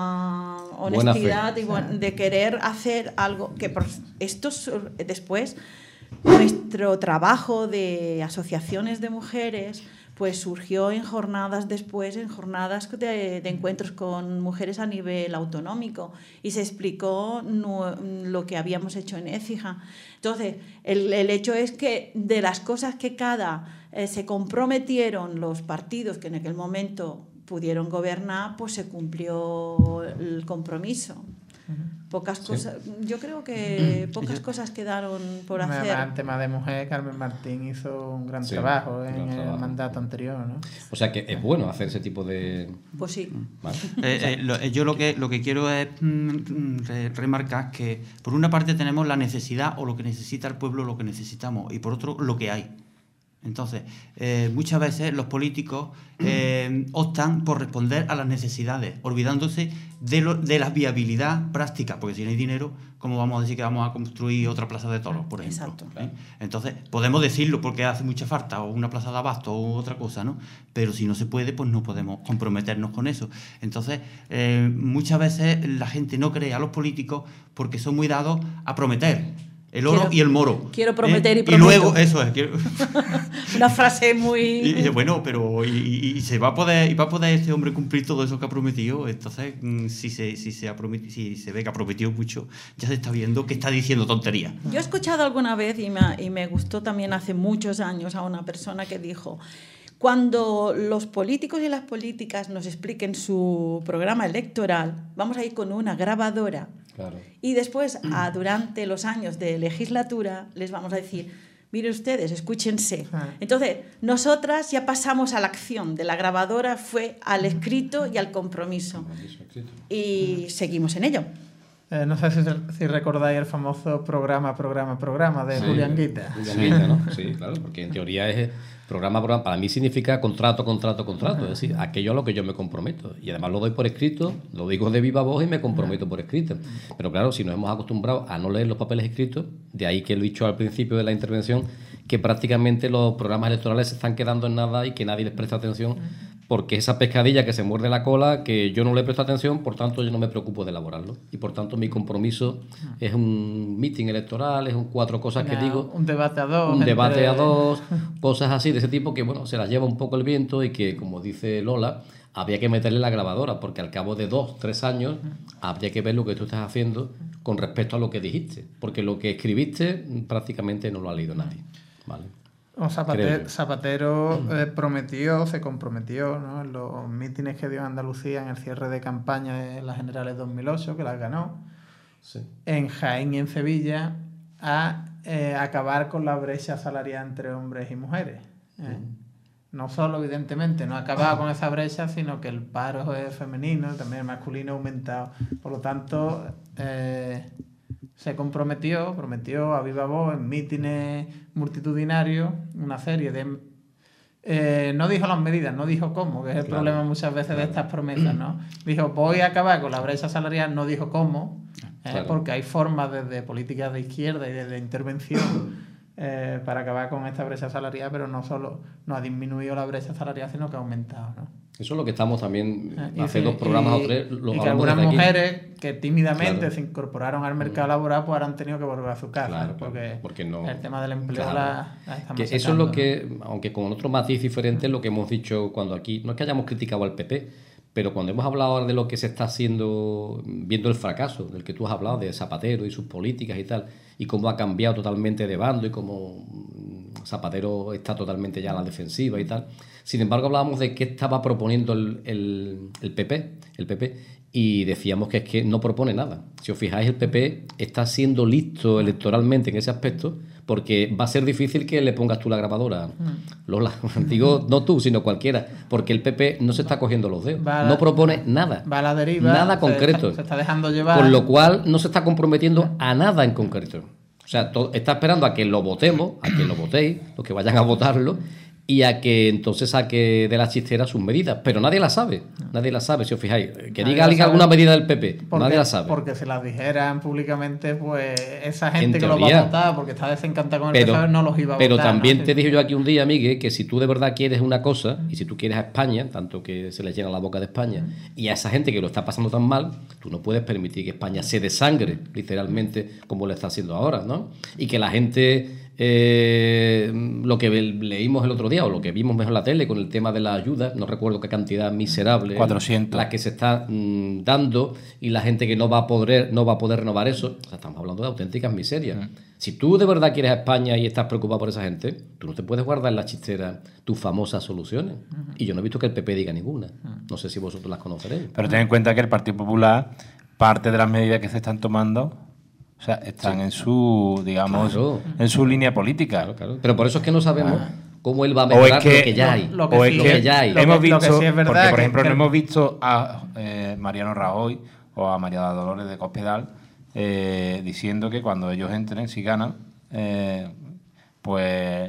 Speaker 6: la
Speaker 5: Buena fe.
Speaker 6: honestidad y buen- de querer hacer algo que por esto sur- después nuestro trabajo de asociaciones de mujeres pues surgió en jornadas después, en jornadas de, de encuentros con mujeres a nivel autonómico y se explicó nu- lo que habíamos hecho en Écija. Entonces, el, el hecho es que de las cosas que cada eh, se comprometieron los partidos que en aquel momento pudieron gobernar, pues se cumplió el compromiso. Pocas cosas, yo creo que pocas cosas quedaron por
Speaker 3: Además,
Speaker 6: hacer.
Speaker 3: en tema de mujer, Carmen Martín hizo un gran
Speaker 5: Sí,
Speaker 3: trabajo
Speaker 5: un
Speaker 3: en
Speaker 5: gran
Speaker 3: el
Speaker 5: trabajo.
Speaker 3: mandato anterior, ¿no?
Speaker 5: O sea que es bueno hacer ese tipo de...
Speaker 6: Pues sí.
Speaker 5: Vale.
Speaker 4: Eh, eh, lo- eh, yo lo que, lo que quiero es mm, mm, re- remarcar que por una parte tenemos la necesidad o lo que necesita el pueblo, lo que necesitamos, y por otro lo que hay. Entonces, eh, muchas veces los políticos eh, optan por responder a las necesidades, olvidándose de, lo, de la viabilidad práctica, porque si no hay dinero, ¿cómo vamos a decir que vamos a construir otra plaza de toros, por ejemplo?
Speaker 6: Exacto.
Speaker 4: ¿Eh? Entonces, podemos decirlo porque hace mucha falta, o una plaza de abasto, o otra cosa, ¿no? Pero si no se puede, pues no podemos comprometernos con eso. Entonces, eh, muchas veces la gente no cree a los políticos porque son muy dados a prometer. El oro
Speaker 6: quiero,
Speaker 4: y el moro.
Speaker 6: Quiero prometer
Speaker 4: ¿eh?
Speaker 6: y prometo.
Speaker 4: Y luego, eso es. Quiero...
Speaker 6: Una frase muy...
Speaker 4: Y, y bueno, pero y, y, y se va a poder y va a poder este hombre cumplir todo eso que ha prometido. Entonces, si se, si se, ha prometido, si se ve que ha prometido mucho, ya se está viendo que está diciendo tonterías.
Speaker 6: Yo he escuchado alguna vez, y me, y me gustó también hace muchos años, a una persona que dijo: cuando los políticos y las políticas nos expliquen su programa electoral, vamos a ir con una grabadora.
Speaker 5: Claro.
Speaker 6: Y después, a, durante los años de legislatura, les vamos a decir: miren ustedes, escúchense. Entonces, nosotras ya pasamos a la acción. De la grabadora fue al escrito y al compromiso. Y seguimos en ello.
Speaker 3: Eh, no sé si, si recordáis el famoso programa, programa, programa de
Speaker 5: Sí,
Speaker 3: Julián Guita.
Speaker 5: Julián Guita, ¿no? Sí, claro, porque en teoría es programa, programa. Para mí significa contrato, contrato, contrato. Es decir, aquello a lo que yo me comprometo. Y además lo doy por escrito, lo digo de viva voz y me comprometo por escrito. Pero claro, si nos hemos acostumbrado a no leer los papeles escritos, de ahí que lo he dicho al principio de la intervención, que prácticamente los programas electorales se están quedando en nada y que nadie les presta atención, porque esa pescadilla que se muerde la cola, que yo no le presto atención, por tanto yo no me preocupo de elaborarlo. Y por tanto mi compromiso es un meeting electoral, es un cuatro cosas que digo.
Speaker 3: Un debate a dos.
Speaker 5: Un
Speaker 3: entre...
Speaker 5: debate a dos, cosas así de ese tipo que, bueno, se las lleva un poco el viento y que, como dice Lola, había que meterle la grabadora, porque al cabo de dos, tres años, habría que ver lo que tú estás haciendo con respecto a lo que dijiste. Porque lo que escribiste prácticamente no lo ha leído nadie. ¿Vale?
Speaker 3: O Zapatero, Zapatero eh, prometió, se comprometió, ¿no?, en los mítines que dio en Andalucía en el cierre de campaña de las generales dos mil ocho, que las ganó, sí, en Jaén y en Sevilla, a eh, acabar con la brecha salarial entre hombres y mujeres. ¿eh? Mm. No solo, evidentemente, no ha acabado con esa brecha, sino que el paro es femenino, también el masculino ha aumentado. Por lo tanto, eh, se comprometió, prometió a viva voz en mítines multitudinarios una serie de... Eh, no dijo las medidas, no dijo cómo, que es el claro, problema muchas veces claro. de estas promesas, ¿no? Dijo, voy a acabar con la brecha salarial, no dijo cómo, eh, claro. porque hay formas desde políticas de izquierda y desde intervención eh, para acabar con esta brecha salarial, pero no solo no ha disminuido la brecha salarial, sino que ha aumentado, ¿no? Eso es lo que estamos también, eh, hace sí, dos programas y, o tres... Lo y que algunas mujeres que tímidamente claro. se incorporaron al mercado laboral, pues ahora han tenido que volver a su casa, claro, ¿no? porque, porque no, el tema del empleo claro. la, la estamos que Eso es lo que, ¿no? aunque con otro matiz diferente, es lo que hemos dicho cuando aquí, no es que hayamos criticado al P P, pero cuando hemos hablado ahora de lo que se está haciendo, viendo el fracaso, del que tú has hablado, de Zapatero y sus políticas y tal, y cómo ha cambiado totalmente de bando y cómo Zapatero está totalmente ya a la defensiva y tal. Sin embargo, hablábamos de qué estaba proponiendo el, el, el P P, el P P, y decíamos que es que no propone nada. Si os fijáis, el P P está siendo listo electoralmente en ese aspecto, porque va a ser difícil que le pongas tú la grabadora, Lola. Digo, no tú, sino cualquiera, porque el P P no se está cogiendo los dedos. La, no propone nada. Va a la deriva. Nada concreto. Se está, se está dejando llevar. Con lo cual, no se está comprometiendo a nada en concreto. O sea, to, está esperando a que lo votemos, a que lo votéis, los que vayan a votarlo, y a que entonces saque de la chistera sus medidas. Pero nadie la sabe. Nadie la sabe, si os fijáis. Que nadie diga alguien alguna medida del P P. Porque, nadie la sabe. Porque si las dijeran públicamente, pues esa gente que lo va a votar, porque está desencantada con el pero, P P, no los iba a pero votar. Pero también ¿no? te dije yo aquí un día, Miguel, que si tú de verdad quieres una cosa, y si tú quieres a España, tanto que se les llena la boca de España, uh-huh. y a esa gente que lo está pasando tan mal, tú no puedes permitir que España se desangre, literalmente, como lo está haciendo ahora, ¿no? Y que la gente... Eh, lo que leímos el otro día o lo que vimos mejor en la tele con el tema de la ayuda, no recuerdo qué cantidad miserable, cuatrocientos la que se está mmm, dando, y la gente que no va a poder no va a poder renovar eso. O sea, estamos hablando de auténticas miserias. Uh-huh. Si tú de verdad quieres a España y estás preocupado por esa gente, tú no te puedes guardar en la chistera tus famosas soluciones. Uh-huh. Y yo no he visto que el P P diga ninguna. Uh-huh. No sé si vosotros las conoceréis.
Speaker 7: Pero ten en cuenta que el Partido Popular, parte de las medidas que se están tomando, o sea, están sí. en su, digamos, claro. en su línea política. Claro, claro. Pero por eso es que no sabemos ah. cómo él va a mejorar es que, lo que ya hay. Lo que, o es sí, que, que ya hay. Hemos visto,
Speaker 3: lo que sí es verdad,
Speaker 7: porque por ejemplo
Speaker 3: que,
Speaker 7: no hemos visto a eh, Mariano Rajoy o a María Dolores de Cospedal eh, diciendo que cuando ellos entren, si ganan, eh, pues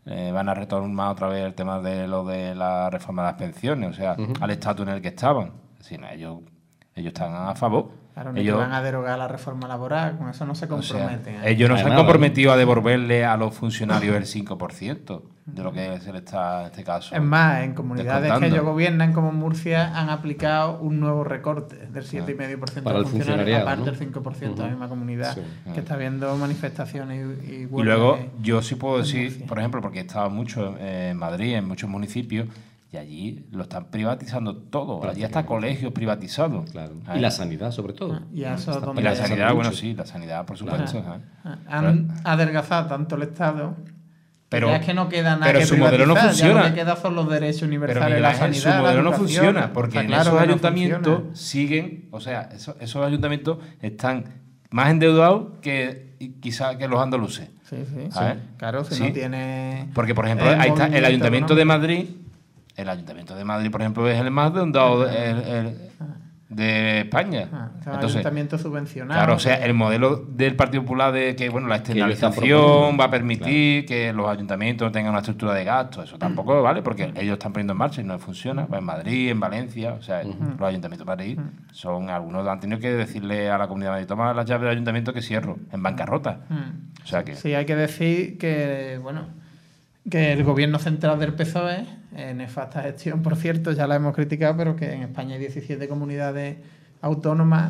Speaker 7: eh, van a retomar otra vez el tema de lo de la reforma de las pensiones, o sea, uh-huh. al estatus en el que estaban. Es decir, ellos, ellos están a favor.
Speaker 3: Claro, ni
Speaker 7: ellos
Speaker 3: que van a derogar la reforma laboral, con eso no se comprometen.
Speaker 7: O sea, ellos no se han comprometido a devolverle a los funcionarios el cinco por ciento de lo que se le está, en este caso.
Speaker 3: Es más, en comunidades que ellos gobiernan, como Murcia, han aplicado un nuevo recorte del siete coma cinco por ciento
Speaker 5: para
Speaker 3: de
Speaker 5: el
Speaker 3: funcionarios, aparte
Speaker 5: ¿no?
Speaker 3: del cinco por ciento de la misma comunidad, sí. que está viendo manifestaciones y, y,
Speaker 7: y luego, yo sí puedo decir, por ejemplo, porque he estado mucho en Madrid, en muchos municipios, y allí lo están privatizando todo. Allí hasta colegios privatizados.
Speaker 5: Claro. Y la sanidad, sobre todo.
Speaker 3: Ah, y, eso
Speaker 7: y la sanidad, bueno, sí, la sanidad, por supuesto.
Speaker 3: Claro. ¿eh? Han pero, adelgazado tanto el Estado.
Speaker 7: Pero
Speaker 3: ya es que no queda nada
Speaker 7: pero
Speaker 3: que
Speaker 7: su modelo no funciona.
Speaker 3: Ya lo que queda son los derechos universales,
Speaker 7: pero
Speaker 3: la sanidad,
Speaker 7: su modelo no funciona, porque en claro esos ayuntamientos
Speaker 3: no
Speaker 7: siguen, o sea, esos, esos ayuntamientos están más endeudados que quizás que los andaluces.
Speaker 3: Sí, sí. sí. Claro, si
Speaker 7: sí.
Speaker 3: no tiene.
Speaker 7: Porque, por ejemplo, ahí está el Ayuntamiento económico de Madrid. El Ayuntamiento de Madrid, por ejemplo, es el más endeudado de, de España.
Speaker 3: Ah, Entonces, ayuntamiento subvencionado.
Speaker 7: Claro, o sea, el modelo del Partido Popular de que, bueno, la externalización va a permitir claro. que los ayuntamientos tengan una estructura de gastos. Eso tampoco vale, porque ellos están poniendo en marcha y no funciona. Pues en Madrid, en Valencia, o sea, uh-huh. los ayuntamientos de Madrid son algunos, han tenido que decirle a la Comunidad de Madrid, toma las llaves del ayuntamiento que cierro, en bancarrota. Uh-huh. O sea que...
Speaker 3: Sí, hay que decir que, bueno, que el gobierno central del P S O E, en nefasta gestión, por cierto, ya la hemos criticado, pero que en España hay diecisiete comunidades autónomas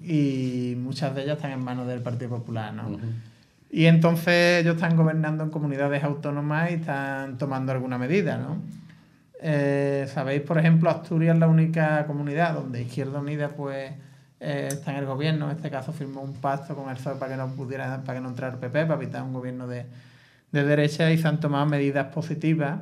Speaker 3: y muchas de ellas están en manos del Partido Popular, ¿no? Uh-huh. Y entonces ellos están gobernando en comunidades autónomas y están tomando alguna medida, ¿no? Eh, Sabéis, por ejemplo, Asturias es la única comunidad donde Izquierda Unida pues eh, está en el gobierno. En este caso firmó un pacto con el P S O E para que no pudiera, para que no entrara el P P, para evitar un gobierno de, de derecha, y se han tomado medidas positivas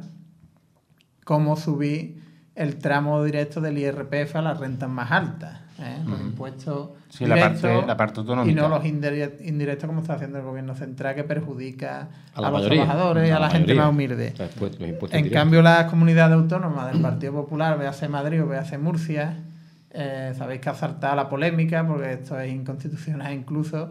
Speaker 3: como subir el tramo directo del I R P F a las rentas más altas, ¿eh? Los mm. impuestos
Speaker 7: sí,
Speaker 3: directos
Speaker 7: la parte, la parte autonómica.
Speaker 3: Y no los indirectos como está haciendo el gobierno central, que perjudica a,
Speaker 5: a
Speaker 3: los
Speaker 5: mayoría,
Speaker 3: trabajadores y a la, la gente más humilde.
Speaker 5: Después, en
Speaker 3: directos. Cambio, las comunidades autónomas del Partido Popular, véase Madrid o véase Murcia, eh, sabéis que ha saltado la polémica, porque esto es inconstitucional incluso,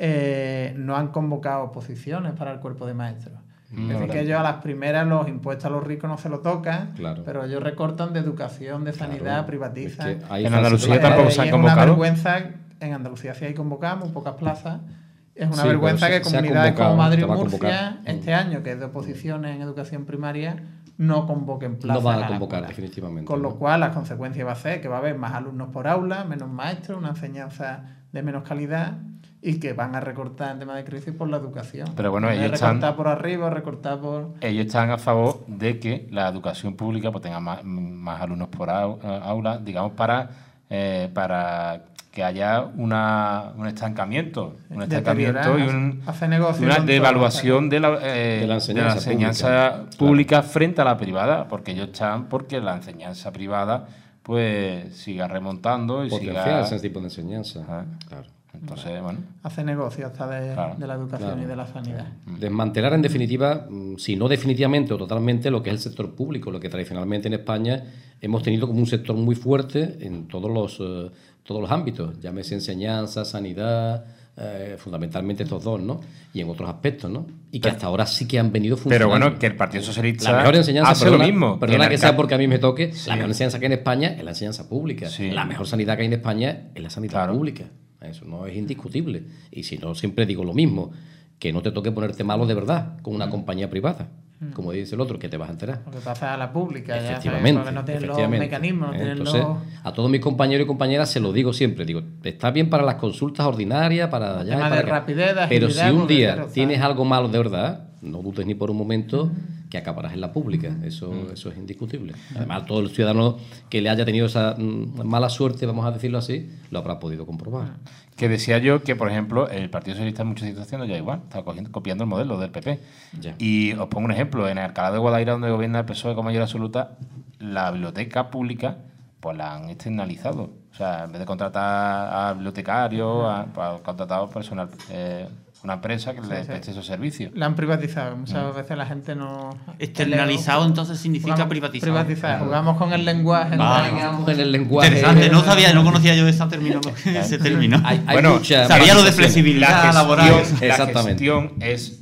Speaker 3: eh, no han convocado oposiciones para el cuerpo de maestros. Es decir, que ellos a las primeras los impuestos a los ricos no se lo tocan, claro. pero ellos recortan de educación, de sanidad, claro. privatizan.
Speaker 7: Es que en Andalucía tampoco se han convocado.
Speaker 3: Es una vergüenza, en Andalucía sí hay convocado, muy pocas plazas. Es una sí, vergüenza que comunidades como Madrid o Murcia, este año, que es de oposiciones en educación primaria, no convoquen plazas.
Speaker 5: No van a convocar, a definitivamente.
Speaker 3: Con
Speaker 5: ¿no?
Speaker 3: lo cual, la consecuencia va a ser que va a haber más alumnos por aula, menos maestros, una enseñanza de menos calidad, y que van a recortar en tema de crisis por la educación.
Speaker 7: Pero bueno, ellos
Speaker 3: recortar
Speaker 7: están...
Speaker 3: por arriba, recortar por...
Speaker 7: Ellos están a favor de que la educación pública pues tenga más, más alumnos por aula, digamos, para, eh, para que haya una, un estancamiento, un estancamiento y un,
Speaker 3: hace negocio
Speaker 7: una devaluación de la, eh, de la enseñanza, de la enseñanza pública, pública claro. frente a la privada, porque ellos están porque la enseñanza privada pues siga remontando y
Speaker 5: potenciar
Speaker 7: siga...
Speaker 5: ese tipo de enseñanza.
Speaker 7: Ajá. Claro. Entonces, bueno.
Speaker 3: Hace negocio hasta de, claro, de la educación claro, y de la sanidad.
Speaker 5: Desmantelar, en definitiva, si no definitivamente o totalmente, lo que es el sector público, lo que tradicionalmente en España hemos tenido como un sector muy fuerte en todos los, uh, todos los ámbitos, llámese enseñanza, sanidad, eh, fundamentalmente estos dos, ¿no? Y en otros aspectos, ¿no? Y que pero, hasta ahora sí que han venido funcionando.
Speaker 7: Pero bueno, que el Partido Socialista
Speaker 5: la mejor enseñanza,
Speaker 7: hace
Speaker 5: perdona,
Speaker 7: lo mismo.
Speaker 5: Perdona que, que sea porque a mí me toque, sí. la mejor enseñanza que hay en España es la enseñanza pública. Sí. La mejor sanidad que hay en España es la sanidad claro. pública. Eso no es indiscutible. Y si no, siempre digo lo mismo, que no te toque ponerte malo de verdad con una mm. compañía privada. Mm. Como dice el otro, que te vas a enterar.
Speaker 3: Porque pasa a la pública,
Speaker 5: efectivamente,
Speaker 3: ya, porque no tienen los mecanismos. No
Speaker 5: ¿eh?
Speaker 3: tienen
Speaker 5: Entonces,
Speaker 3: los...
Speaker 5: a todos mis compañeros y compañeras se lo digo siempre. Digo, está bien para las consultas ordinarias, para allá,
Speaker 3: para
Speaker 5: de
Speaker 3: acá. Rapidez, de
Speaker 5: pero si un día
Speaker 3: claro,
Speaker 5: tienes algo malo de verdad, no dudes ni por un momento mm. que acabarás en la pública. Eso, mm. eso es indiscutible. Además, todo el ciudadano que le haya tenido esa mm, mala suerte, vamos a decirlo así, lo habrá podido comprobar.
Speaker 7: Que decía yo que, por ejemplo, el Partido Socialista en muchas situaciones ya igual, está cogiendo, copiando el modelo del P P. Ya. Y os pongo un ejemplo, en Alcalá de Guadaira, donde gobierna el P S O E con mayoría absoluta, la biblioteca pública pues la han externalizado. O sea, en vez de contratar a bibliotecarios, ha contratado personal... Eh, una empresa que sí, le preste sí. esos servicios.
Speaker 3: La han privatizado. Muchas mm. veces la gente no...
Speaker 4: Externalizado leo, entonces significa jugamos, privatizado.
Speaker 3: Privatizar. Jugamos con el lenguaje.
Speaker 5: Ah, con el lenguaje.
Speaker 4: Interesante. No sabía, no conocía yo esa terminología. Ese término.
Speaker 5: Hay, hay
Speaker 7: bueno,
Speaker 5: mucha
Speaker 4: sabía lo de flexibilidad
Speaker 7: la gestión,
Speaker 4: laboral.
Speaker 7: La gestión es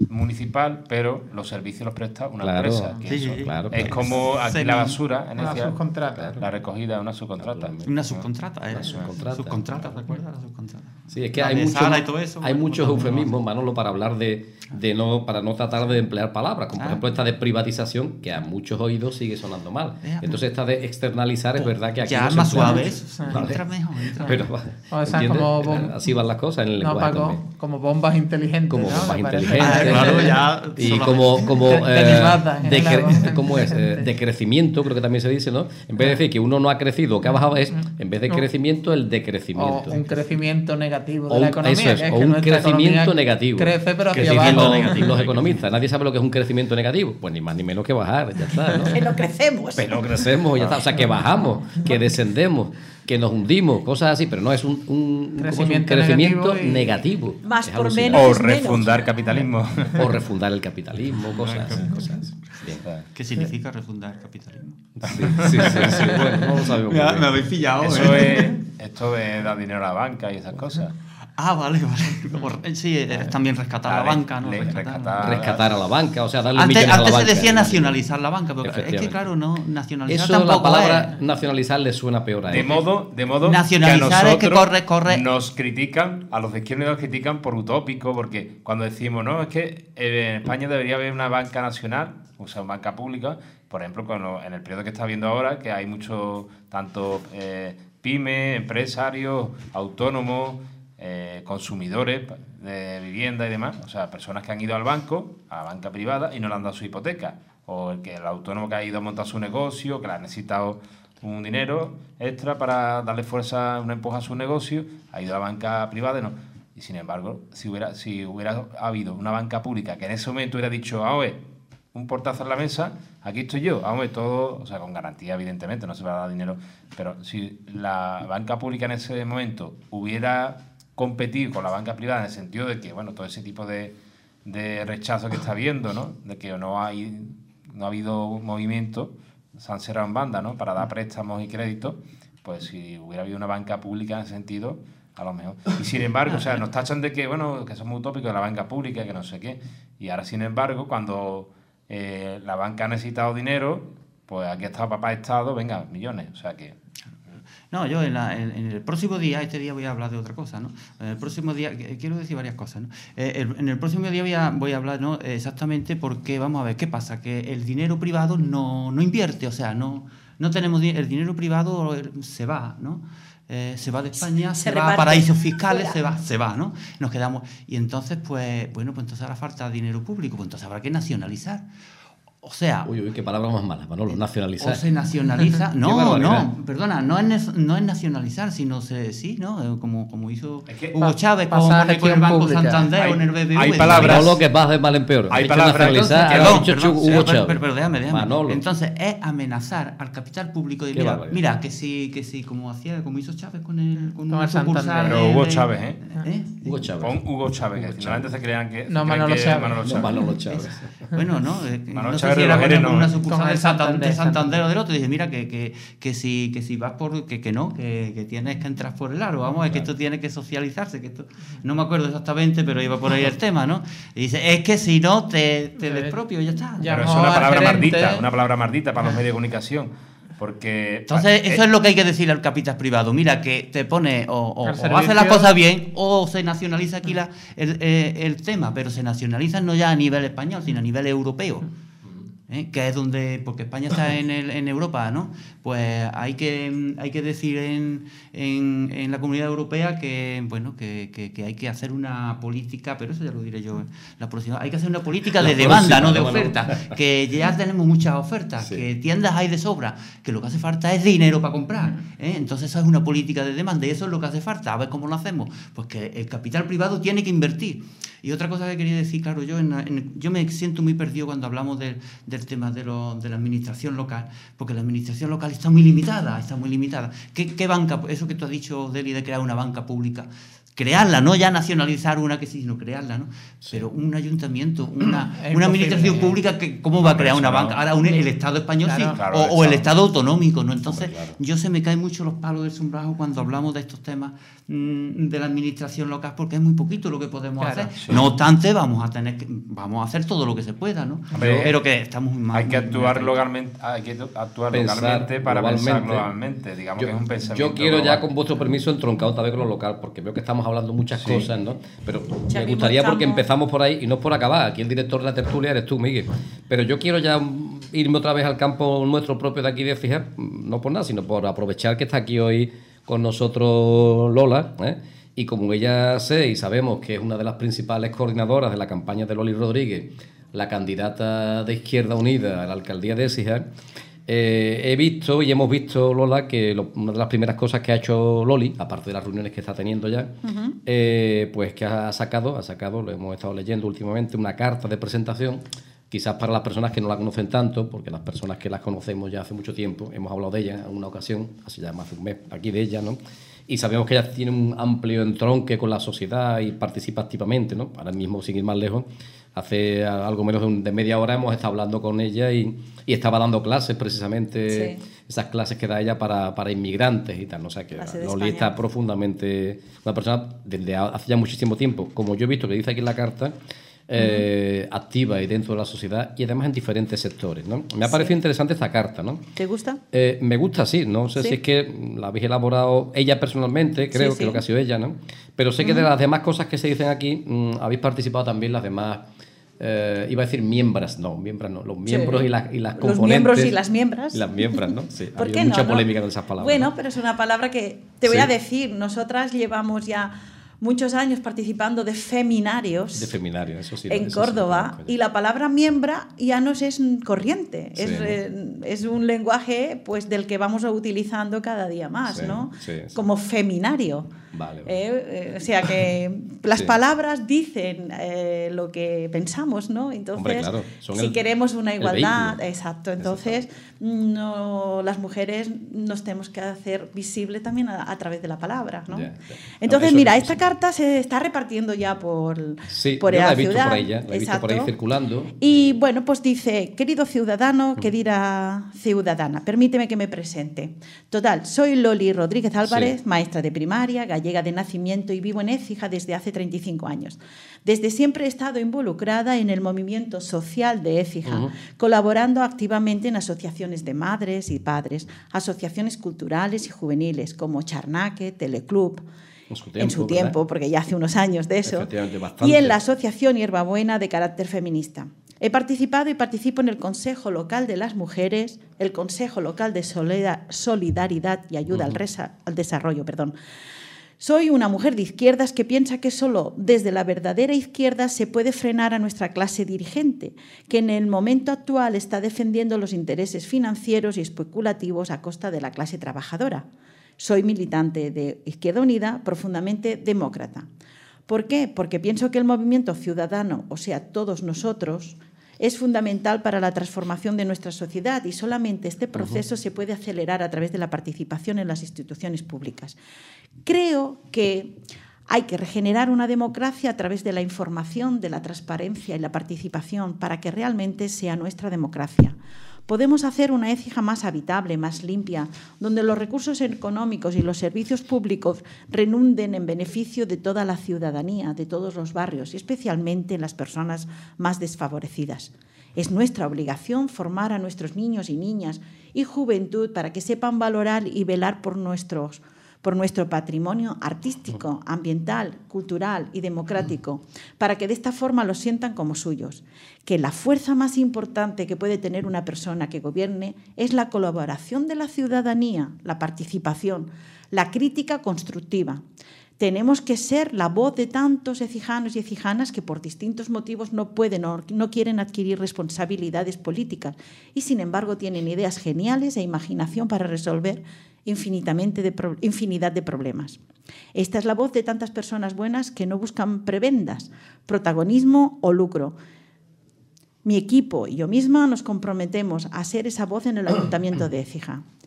Speaker 7: municipal, pero los servicios los presta una
Speaker 5: claro,
Speaker 7: empresa. Que
Speaker 5: sí,
Speaker 7: eso
Speaker 5: sí, claro,
Speaker 7: es
Speaker 5: claro.
Speaker 7: como aquí
Speaker 4: Sí,
Speaker 7: la
Speaker 4: no.
Speaker 7: basura, en
Speaker 3: Una
Speaker 7: ese-
Speaker 3: subcontrata.
Speaker 7: la recogida, una subcontrata.
Speaker 4: Una subcontrata, ¿eh?
Speaker 5: Una subcontrata.
Speaker 4: Subcontrata, ¿te acuerdas? La subcontrata.
Speaker 5: Sí, es que
Speaker 4: La
Speaker 5: hay,
Speaker 4: de
Speaker 5: mucho,
Speaker 4: sala y todo eso,
Speaker 5: hay
Speaker 4: bueno,
Speaker 5: muchos
Speaker 4: pues,
Speaker 5: eufemismos, Manolo, para hablar de, de no, para no tratar de emplear palabras, como por
Speaker 4: Ah.
Speaker 5: ejemplo esta de privatización, que a muchos oídos sigue sonando mal.
Speaker 4: Eh,
Speaker 5: Entonces esta de externalizar es verdad que aquí
Speaker 4: Ya
Speaker 5: no se
Speaker 4: más
Speaker 5: emplea
Speaker 4: suave,
Speaker 5: mucho,
Speaker 4: eso.
Speaker 5: ¿vale?
Speaker 4: Entra mejor, entra
Speaker 5: Pero,
Speaker 4: mejor.
Speaker 3: O sea,
Speaker 5: ¿entiendes?
Speaker 3: como bom-
Speaker 5: Así van las cosas en el
Speaker 3: No,
Speaker 5: lenguaje
Speaker 3: Paco,
Speaker 5: también.
Speaker 3: como bombas inteligentes.
Speaker 5: Como
Speaker 3: ¿no?
Speaker 5: bombas
Speaker 3: Me parece.
Speaker 5: inteligentes.
Speaker 4: Ah, claro, ya
Speaker 5: Y
Speaker 4: solamente.
Speaker 5: como, como
Speaker 3: De-
Speaker 5: eh,
Speaker 3: derivadas, ¿eh?
Speaker 5: de
Speaker 3: La
Speaker 5: cre-
Speaker 3: bomba
Speaker 5: ¿cómo es? Eh,
Speaker 3: inteligente.
Speaker 5: de crecimiento, creo que también se dice, ¿no? En vez de decir que uno no ha crecido o que ha bajado, es en vez de
Speaker 3: No.
Speaker 5: crecimiento, el
Speaker 3: O
Speaker 5: decrecimiento.
Speaker 3: un crecimiento negativo de
Speaker 5: O
Speaker 3: la
Speaker 5: un-
Speaker 3: economía.
Speaker 5: eso es,
Speaker 3: que es
Speaker 5: o
Speaker 3: que
Speaker 5: un
Speaker 3: nuestra
Speaker 5: crecimiento
Speaker 3: economía
Speaker 5: negativo.
Speaker 3: Crece, pero
Speaker 5: Que
Speaker 3: hacia
Speaker 5: dicen
Speaker 3: abajo.
Speaker 5: los, los economistas. Nadie sabe lo que es un crecimiento negativo. Pues ni más ni menos que bajar, ya está, ¿no?
Speaker 6: Que no crecemos.
Speaker 5: Pero crecemos, ya está. O sea, que bajamos, que descendemos, que nos hundimos, cosas así, pero no es un, un- ¿cómo es? un
Speaker 3: Crecimiento
Speaker 5: crecimiento
Speaker 3: negativo y-
Speaker 5: negativo.
Speaker 6: Más
Speaker 5: Es
Speaker 6: por
Speaker 5: alucinante.
Speaker 6: menos.
Speaker 7: O
Speaker 6: es menos.
Speaker 7: refundar capitalismo.
Speaker 5: O refundar el capitalismo, cosas, cosas. Bien.
Speaker 4: ¿Qué significa refundar el capitalismo?
Speaker 5: Sí, sí, sí, sí. Bueno, no lo sabemos. muy
Speaker 4: Me,
Speaker 5: bien.
Speaker 4: me habéis pillado,
Speaker 7: Eso
Speaker 4: ¿eh?
Speaker 7: es, esto de dar dinero a la banca y esas cosas.
Speaker 4: Ah, vale, vale. Sí, es también rescatar la
Speaker 7: Vale,
Speaker 4: banca, ¿no?
Speaker 7: le-
Speaker 4: Rescatar.
Speaker 7: rescatar-
Speaker 5: Rescatar a la banca, o sea, darle
Speaker 4: Antes,
Speaker 5: millones a la
Speaker 4: antes se
Speaker 5: banca.
Speaker 4: decía nacionalizar la banca, pero es que
Speaker 5: Efectivamente.
Speaker 4: claro, no, nacionalizar
Speaker 5: Eso, la
Speaker 4: tampoco
Speaker 5: palabra
Speaker 4: es.
Speaker 5: nacionalizar le suena peor a
Speaker 7: De
Speaker 5: él.
Speaker 7: modo, de modo
Speaker 4: Nacionalizar
Speaker 7: que a
Speaker 4: es que
Speaker 7: nosotros
Speaker 4: corre- corre-
Speaker 7: nos critican, a los de izquierda nos critican por utópico, porque cuando decimos, no, es que eh, en España debería haber una banca nacional, o sea, una banca pública, por ejemplo, con lo- en el periodo que está viendo ahora, que hay muchos, tanto eh, pymes, empresarios, autónomos, eh, consumidores de vivienda y demás, o sea, personas que han ido al banco, a la banca privada, y no le han dado su hipoteca, o el que el autónomo que ha ido a montar su negocio, que le ha necesitado un dinero extra para darle fuerza, una empuja a su negocio, ha ido a la banca privada y no. Y sin embargo, si hubiera, si hubiera habido una banca pública que en ese momento hubiera dicho, ah, oye, un portazo en la mesa, aquí estoy yo, vamos, todo, o sea, con garantía, evidentemente, no se va a dar dinero, pero si la banca pública en ese momento hubiera competido con la banca privada en el sentido de que, bueno, todo ese tipo de, de rechazo que está habiendo, ¿no? De que no hay, no ha habido movimiento, se han cerrado en banda, ¿no? Para dar préstamos y créditos, pues si hubiera habido una banca pública en ese sentido, a lo mejor. Y sin embargo, o sea, nos tachan de que, bueno, que somos utópicos de la banca pública, que no sé qué. Y ahora, sin embargo, cuando eh, la banca ha necesitado dinero, pues aquí está papá Estado, venga, millones. O sea que...
Speaker 4: No, yo en, la- en- en el próximo día, este día voy a hablar de otra cosa, ¿no? En el próximo día, que- quiero decir varias cosas, ¿no? Eh, el- en el próximo día voy a, voy a hablar, ¿no? Exactamente porque, vamos a ver, ¿qué pasa? Que el dinero privado no, no invierte, o sea, no, no tenemos di- el dinero privado eh, se va, ¿no? Eh, se va de España, se,
Speaker 6: Se
Speaker 4: va a
Speaker 6: reparte
Speaker 4: paraísos fiscales,
Speaker 6: fuera.
Speaker 4: se va, se va, ¿no? Nos quedamos. Y entonces, pues, bueno, pues entonces hará falta dinero público, pues entonces habrá que nacionalizar. O sea,
Speaker 5: Uy, uy, qué palabras más malas, Manolo, nacionalizar.
Speaker 4: o se nacionaliza.
Speaker 5: Qué
Speaker 4: No,
Speaker 5: barbaridad.
Speaker 4: no, perdona, no es, nes- no es nacionalizar, sino se, sí, ¿no? Eh, Como, como hizo
Speaker 7: Es que
Speaker 4: Hugo
Speaker 3: pa-
Speaker 4: Chávez con,
Speaker 3: pasar
Speaker 4: con el
Speaker 3: gestión
Speaker 4: Banco
Speaker 3: pública.
Speaker 4: Santander o en el B B V.
Speaker 7: Hay palabras-
Speaker 5: Manolo, que vas de mal en peor.
Speaker 7: Hay
Speaker 5: Ha dicho
Speaker 7: palabras-
Speaker 5: nacionalizar,
Speaker 4: Entonces,
Speaker 5: ha dicho
Speaker 4: perdón,
Speaker 5: Hugo
Speaker 4: perdón,
Speaker 5: Chávez.
Speaker 4: pero, pero déjame, déjame.
Speaker 5: Manolo.
Speaker 4: Entonces es amenazar al capital público de
Speaker 5: Qué
Speaker 4: mira,
Speaker 5: barbaridad.
Speaker 4: mira que sí, que sí, como hacía, como hizo Chávez con el con
Speaker 3: Con
Speaker 4: una
Speaker 3: el Santander.
Speaker 4: sucursal
Speaker 7: Pero
Speaker 4: de-
Speaker 7: Hugo
Speaker 4: de-
Speaker 7: Chávez, ¿eh?
Speaker 4: ¿Eh?
Speaker 5: Hugo Chávez.
Speaker 7: Con Hugo Chávez, que finalmente se crean que...
Speaker 3: No,
Speaker 7: creen
Speaker 3: Manolo
Speaker 7: que
Speaker 3: Chávez.
Speaker 7: Manolo
Speaker 5: No,
Speaker 7: Chávez.
Speaker 5: Manolo Chávez.
Speaker 4: Bueno, no, eh, que
Speaker 7: Manolo
Speaker 4: no sé
Speaker 7: Chávez
Speaker 4: si
Speaker 7: de
Speaker 4: era
Speaker 7: los
Speaker 4: con,
Speaker 7: Jerez,
Speaker 4: con
Speaker 7: no.
Speaker 4: una sucursal
Speaker 3: Con
Speaker 4: de
Speaker 3: el
Speaker 4: Santander,
Speaker 3: Santander,
Speaker 4: de Santander o del otro, dije, mira, que, que, que, si, que si vas por, que, que no, que, que tienes que entrar por el aro, vamos, es que esto tiene que socializarse, que esto, no me acuerdo exactamente, pero iba por ahí el tema, ¿no? Y dice, es que si no, te, te despropio, ya está.
Speaker 3: Ya.
Speaker 7: Pero es
Speaker 3: Llamó
Speaker 7: una
Speaker 3: al
Speaker 7: palabra
Speaker 3: gerente.
Speaker 7: mardita, una palabra mardita para los medios de comunicación. Porque...
Speaker 4: Entonces,
Speaker 7: eh,
Speaker 4: eso es lo que hay que decirle al capital privado. Mira, que te pone o, o,
Speaker 3: Al
Speaker 4: o
Speaker 3: servicio.
Speaker 4: hace las cosas bien o se nacionaliza aquí la, el, eh, el tema, pero se nacionaliza no ya a nivel español, sino a nivel europeo. ¿eh? Que es donde, porque España está en, el, en Europa, ¿no? Pues hay que, hay que decir en, en, en la Comunidad Europea que, bueno, que, que, que hay que hacer una política, pero eso ya lo diré yo en la próxima, hay que hacer una política
Speaker 5: La
Speaker 4: de demanda,
Speaker 5: próxima,
Speaker 4: no de
Speaker 5: Manolo.
Speaker 4: oferta, que ya tenemos muchas ofertas,
Speaker 5: Sí.
Speaker 4: que tiendas hay de sobra, que lo que hace falta es dinero para comprar, ¿eh? Entonces eso es una política de demanda y eso es lo que hace falta. A ver cómo lo hacemos, pues que el capital privado tiene que invertir. Y otra cosa que quería decir, claro, yo, en, en- yo me siento muy perdido cuando hablamos del, del tema de, lo, de la administración local, porque la administración local está muy limitada, está muy limitada. ¿Qué, qué banca, eso que tú has dicho, Deli, de crear una banca pública? crearla, no ya nacionalizar una que sí, sino crearla, ¿no? Sí. Pero un ayuntamiento, una, una administración pública, que, ¿cómo va a crear una banca? Ahora un, el Estado español claro, sí, claro, o, el o el Estado autonómico, ¿no? Entonces, hombre, claro. yo se me caen mucho los palos del sombrajo cuando hablamos de estos temas mmm, de la administración local, porque es muy poquito lo que podemos claro, hacer. Sí. No obstante, vamos a tener que, vamos a hacer todo lo que se pueda, ¿no? Hombre, pero que estamos muy mal.
Speaker 7: Hay que actuar muy legalmente, hay que actuar localmente para globalmente. pensar globalmente, digamos yo, que es un pensamiento.
Speaker 5: Yo quiero
Speaker 7: global.
Speaker 5: Ya con vuestro permiso entroncado otra vez con lo local, porque veo que estamos hablando muchas sí. cosas, ¿no? Pero ya me gustaría estamos... porque empezamos por ahí y no es por acabar. Aquí el director de la tertulia eres tú, Miguel. Pero yo quiero ya irme otra vez al campo nuestro propio de aquí de Écija, no por nada, sino por aprovechar que está aquí hoy con nosotros Lola, ¿eh? Y como ella sé y sabemos que es una de las principales coordinadoras de la campaña de Loli Rodríguez, la candidata de Izquierda Unida a la alcaldía de Écija, Eh, he visto y hemos visto, Lola, que lo, una de las primeras cosas que ha hecho Loli, aparte de las reuniones que está teniendo ya, uh-huh. eh, pues que ha sacado, ha sacado, lo hemos estado leyendo últimamente, una carta de presentación, quizás para las personas que no la conocen tanto, porque las personas que las conocemos ya hace mucho tiempo, hemos hablado de ella en una ocasión, hace ya más de un mes aquí de ella, ¿no? Y sabemos que ella tiene un amplio entronque con la sociedad y participa activamente, ¿no? Ahora mismo, sin ir más lejos, hace algo menos de, un, de media hora hemos estado hablando con ella y, y estaba dando clases precisamente, sí. esas clases que da ella para, para inmigrantes y tal, ¿no? O sea que Loli está profundamente, una persona desde hace ya muchísimo tiempo, como yo he visto que dice aquí en la carta, eh, uh-huh. activa y dentro de la sociedad y además en diferentes sectores, ¿no? Me ha parecido sí. interesante esta carta, ¿no?
Speaker 6: ¿Te gusta?
Speaker 5: Eh, me gusta, sí, no sé ¿Sí? si es que la habéis elaborado ella personalmente, creo sí, sí. que lo que ha sido ella, ¿no? Pero sé que uh-huh. de las demás cosas que se dicen aquí mmm, habéis participado también las demás. Eh, iba a decir miembros, no, miembros no, los miembros sí. y, las, y las componentes.
Speaker 6: Los miembros y las miembras.
Speaker 5: Y las miembros, ¿no? Sí,
Speaker 6: ¿Por
Speaker 5: hay
Speaker 6: qué
Speaker 5: mucha
Speaker 6: no,
Speaker 5: polémica
Speaker 6: no?
Speaker 5: con esas palabras.
Speaker 6: Bueno,
Speaker 5: ¿no?
Speaker 6: pero es una palabra que te voy
Speaker 5: sí.
Speaker 6: a decir. Nosotras llevamos ya muchos años participando de feminarios.
Speaker 5: De feminarios, eso sí.
Speaker 6: En
Speaker 5: eso
Speaker 6: Córdoba.
Speaker 5: Sí,
Speaker 6: y la palabra miembra ya nos es corriente.
Speaker 5: Sí.
Speaker 6: Es, eh, es un lenguaje pues del que vamos utilizando cada día más,
Speaker 5: sí,
Speaker 6: ¿no?
Speaker 5: Sí, sí.
Speaker 6: Como feminario.
Speaker 5: Vale, vale.
Speaker 6: Eh, eh, o sea que las sí. palabras dicen eh, lo que pensamos, ¿no? Entonces,
Speaker 5: Hombre, claro,
Speaker 6: si
Speaker 5: el,
Speaker 6: queremos una igualdad, exacto, entonces no, las mujeres nos tenemos que hacer visible también a, a través de la palabra, ¿no? Yeah, yeah. Entonces, no, mira, esta sí. carta se está repartiendo ya por,
Speaker 5: sí,
Speaker 6: por
Speaker 5: yo
Speaker 6: la,
Speaker 5: la he visto
Speaker 6: ciudad.
Speaker 5: Por ahí ya, la he visto por ahí circulando.
Speaker 6: Y bueno, pues dice, querido ciudadano, querida ciudadana, permíteme que me presente. Total, soy Loli Rodríguez Álvarez, sí. maestra de primaria, gallega de nacimiento y vivo en Écija desde hace treinta y cinco años. Desde siempre he estado involucrada en el movimiento social de Écija, uh-huh. colaborando activamente en asociaciones de madres y padres, asociaciones culturales y juveniles como Charnaque, Teleclub, en su tiempo, en su tiempo porque ya hace unos años de eso, y en la Asociación Hierbabuena de carácter feminista. He participado y participo en el Consejo Local de las Mujeres, el Consejo Local de Solidaridad y Ayuda uh-huh. al, resa, al Desarrollo, perdón. Soy una mujer de izquierdas que piensa que solo desde la verdadera izquierda se puede frenar a nuestra clase dirigente, que en el momento actual está defendiendo los intereses financieros y especulativos a costa de la clase trabajadora. Soy militante de Izquierda Unida, profundamente demócrata. ¿Por qué? Porque pienso que el movimiento ciudadano, o sea, todos nosotros, es fundamental para la transformación de nuestra sociedad y solamente este proceso uh-huh. se puede acelerar a través de la participación en las instituciones públicas. Creo que hay que regenerar una democracia a través de la información, de la transparencia y la participación para que realmente sea nuestra democracia. Podemos hacer una Écija más habitable, más limpia, donde los recursos económicos y los servicios públicos renunden en beneficio de toda la ciudadanía, de todos los barrios y especialmente las personas más desfavorecidas. Es nuestra obligación formar a nuestros niños y niñas y juventud para que sepan valorar y velar por nuestros por nuestro patrimonio artístico, ambiental, cultural y democrático, para que de esta forma lo sientan como suyos. Que la fuerza más importante que puede tener una persona que gobierne es la colaboración de la ciudadanía, la participación, la crítica constructiva. Tenemos que ser la voz de tantos ecijanos y ecijanas que por distintos motivos no pueden o no quieren adquirir responsabilidades políticas y sin embargo tienen ideas geniales e imaginación para resolver infinitamente de pro, infinidad de problemas. Esta es la voz de tantas personas buenas que no buscan prebendas, protagonismo o lucro. Mi equipo y yo misma nos comprometemos a ser esa voz en el Ayuntamiento de Écija.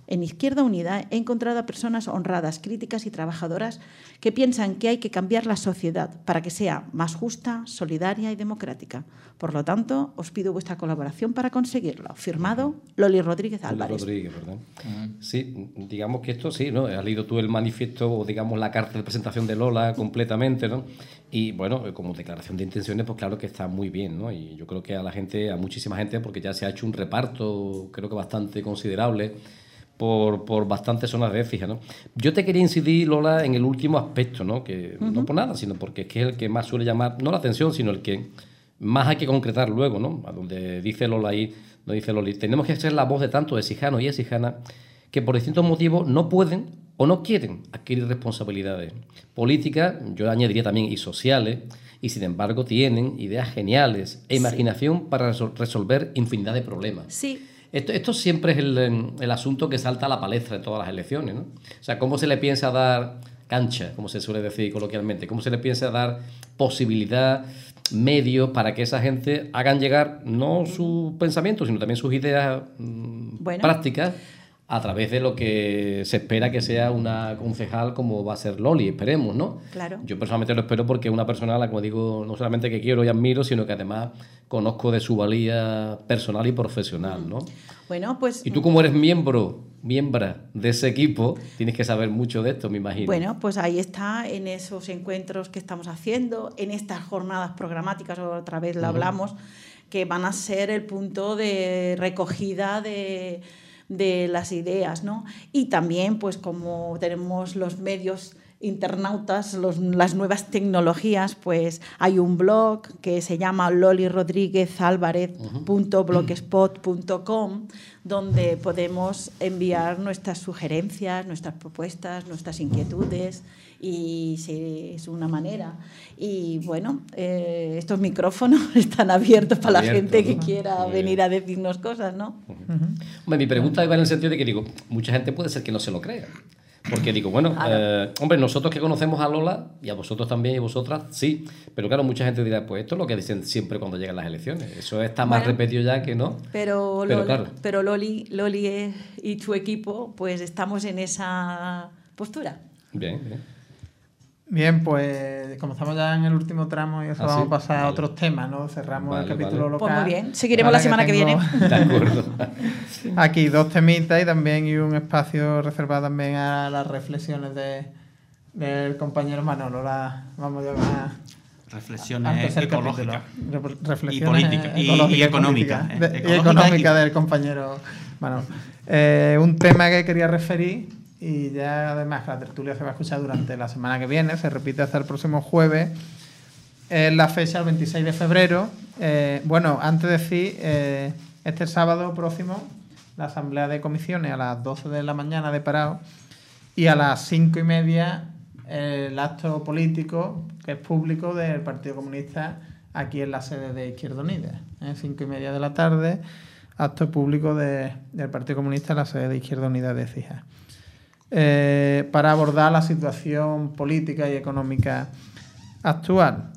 Speaker 6: En Izquierda Unida he encontrado a personas honradas, críticas y trabajadoras que piensan que hay que cambiar la sociedad para que sea más justa, solidaria y democrática. Por lo tanto, os pido vuestra colaboración para conseguirlo. Firmado, Loli Rodríguez Álvarez.
Speaker 5: Loli Rodríguez, ¿verdad? Uh-huh. Sí, digamos que esto sí, ¿no? Has leído tú el manifiesto o, digamos, la carta de presentación de Lola completamente, ¿no? Y, bueno, como declaración de intenciones, pues claro que está muy bien, ¿no? Y yo creo que a la gente, a muchísima gente, porque ya se ha hecho un reparto, creo que bastante considerable, Por, por bastantes zonas de Écija, ¿no? Yo te quería incidir, Lola, en el último aspecto, ¿no? Que uh-huh. no por nada, sino porque es que es el que más suele llamar, no la atención, sino el que más hay que concretar luego, ¿no? A donde dice Lola ahí, no dice Loli, tenemos que ser la voz de tantos exijanos y exijanas que por distintos motivos no pueden o no quieren adquirir responsabilidades políticas, yo añadiría también, y sociales, y sin embargo tienen ideas geniales e imaginación sí. para resol- resolver infinidad de problemas.
Speaker 6: Sí.
Speaker 5: Esto, esto siempre es el, el asunto que salta a la palestra en todas las elecciones, ¿no? O sea, ¿cómo se le piensa dar cancha, como se suele decir coloquialmente? ¿Cómo se le piensa dar posibilidad, medios para que esa gente hagan llegar no sus pensamientos, sino también sus ideas mmm, bueno. prácticas a través de lo que se espera que sea una concejal como va a ser Loli, esperemos, ¿no?
Speaker 6: Claro.
Speaker 5: Yo personalmente lo espero porque es una persona a la, como digo, no solamente que quiero y admiro, sino que además conozco de su valía personal y profesional, ¿no?
Speaker 6: Bueno, pues...
Speaker 5: Y tú como eres miembro, miembra de ese equipo, tienes que saber mucho de esto, me imagino.
Speaker 6: Bueno, pues ahí está, en esos encuentros que estamos haciendo, en estas jornadas programáticas, otra vez lo uh-huh. hablamos, que van a ser el punto de recogida de... de las ideas, ¿no? Y también, pues como tenemos los medios internautas, los, las nuevas tecnologías, pues hay un blog que se llama loli rodríguez álvarez punto blogspot punto com donde podemos enviar nuestras sugerencias, nuestras propuestas, nuestras inquietudes y sí, es una manera. Y bueno, eh, estos micrófonos están abiertos para Abierto, la gente ¿no? que quiera Muy venir bien. a decirnos cosas, ¿no?
Speaker 5: Uh-huh. Hombre, mi pregunta va en el sentido de que digo, mucha gente puede ser que no se lo crea. Porque digo, bueno, claro. eh, hombre, nosotros que conocemos a Lola, y a vosotros también, y vosotras, sí, pero claro, mucha gente dirá, pues esto es lo que dicen siempre cuando llegan las elecciones. Eso está más bueno, repetido ya que no.
Speaker 6: Pero, pero, Lola, claro. pero Loli, Loli es, y tu equipo, pues estamos en esa postura.
Speaker 5: Bien, bien.
Speaker 3: Bien, pues como estamos ya en el último tramo y eso ¿Ah, vamos sí? a pasar vale. a otros temas, ¿no? Cerramos vale, el capítulo vale. local.
Speaker 6: Pues muy bien, seguiremos la semana que, que viene.
Speaker 5: De acuerdo.
Speaker 3: Aquí dos temitas y también y un espacio reservado también a las reflexiones de, del compañero Manolo. La, vamos a llamar...
Speaker 4: Reflexiones ecológicas.
Speaker 3: Re, reflexiones
Speaker 4: y políticas. Y, y económicas.
Speaker 3: Y, de, y económicas del compañero Manolo. Eh, un tema que quería referir... Y ya además la tertulia se va a escuchar durante la semana que viene, se repite hasta el próximo jueves, es la fecha, el veintiséis de febrero. Eh, bueno, antes de decir, eh, este sábado próximo, la asamblea de comisiones a las doce de la mañana de parado y a las cinco y media eh, el acto político, que es público, del Partido Comunista aquí en la sede de Izquierda Unida. Eh, cinco y media de la tarde, acto público de, del Partido Comunista en la sede de Izquierda Unida de Écija. Eh, para abordar la situación política y económica actual.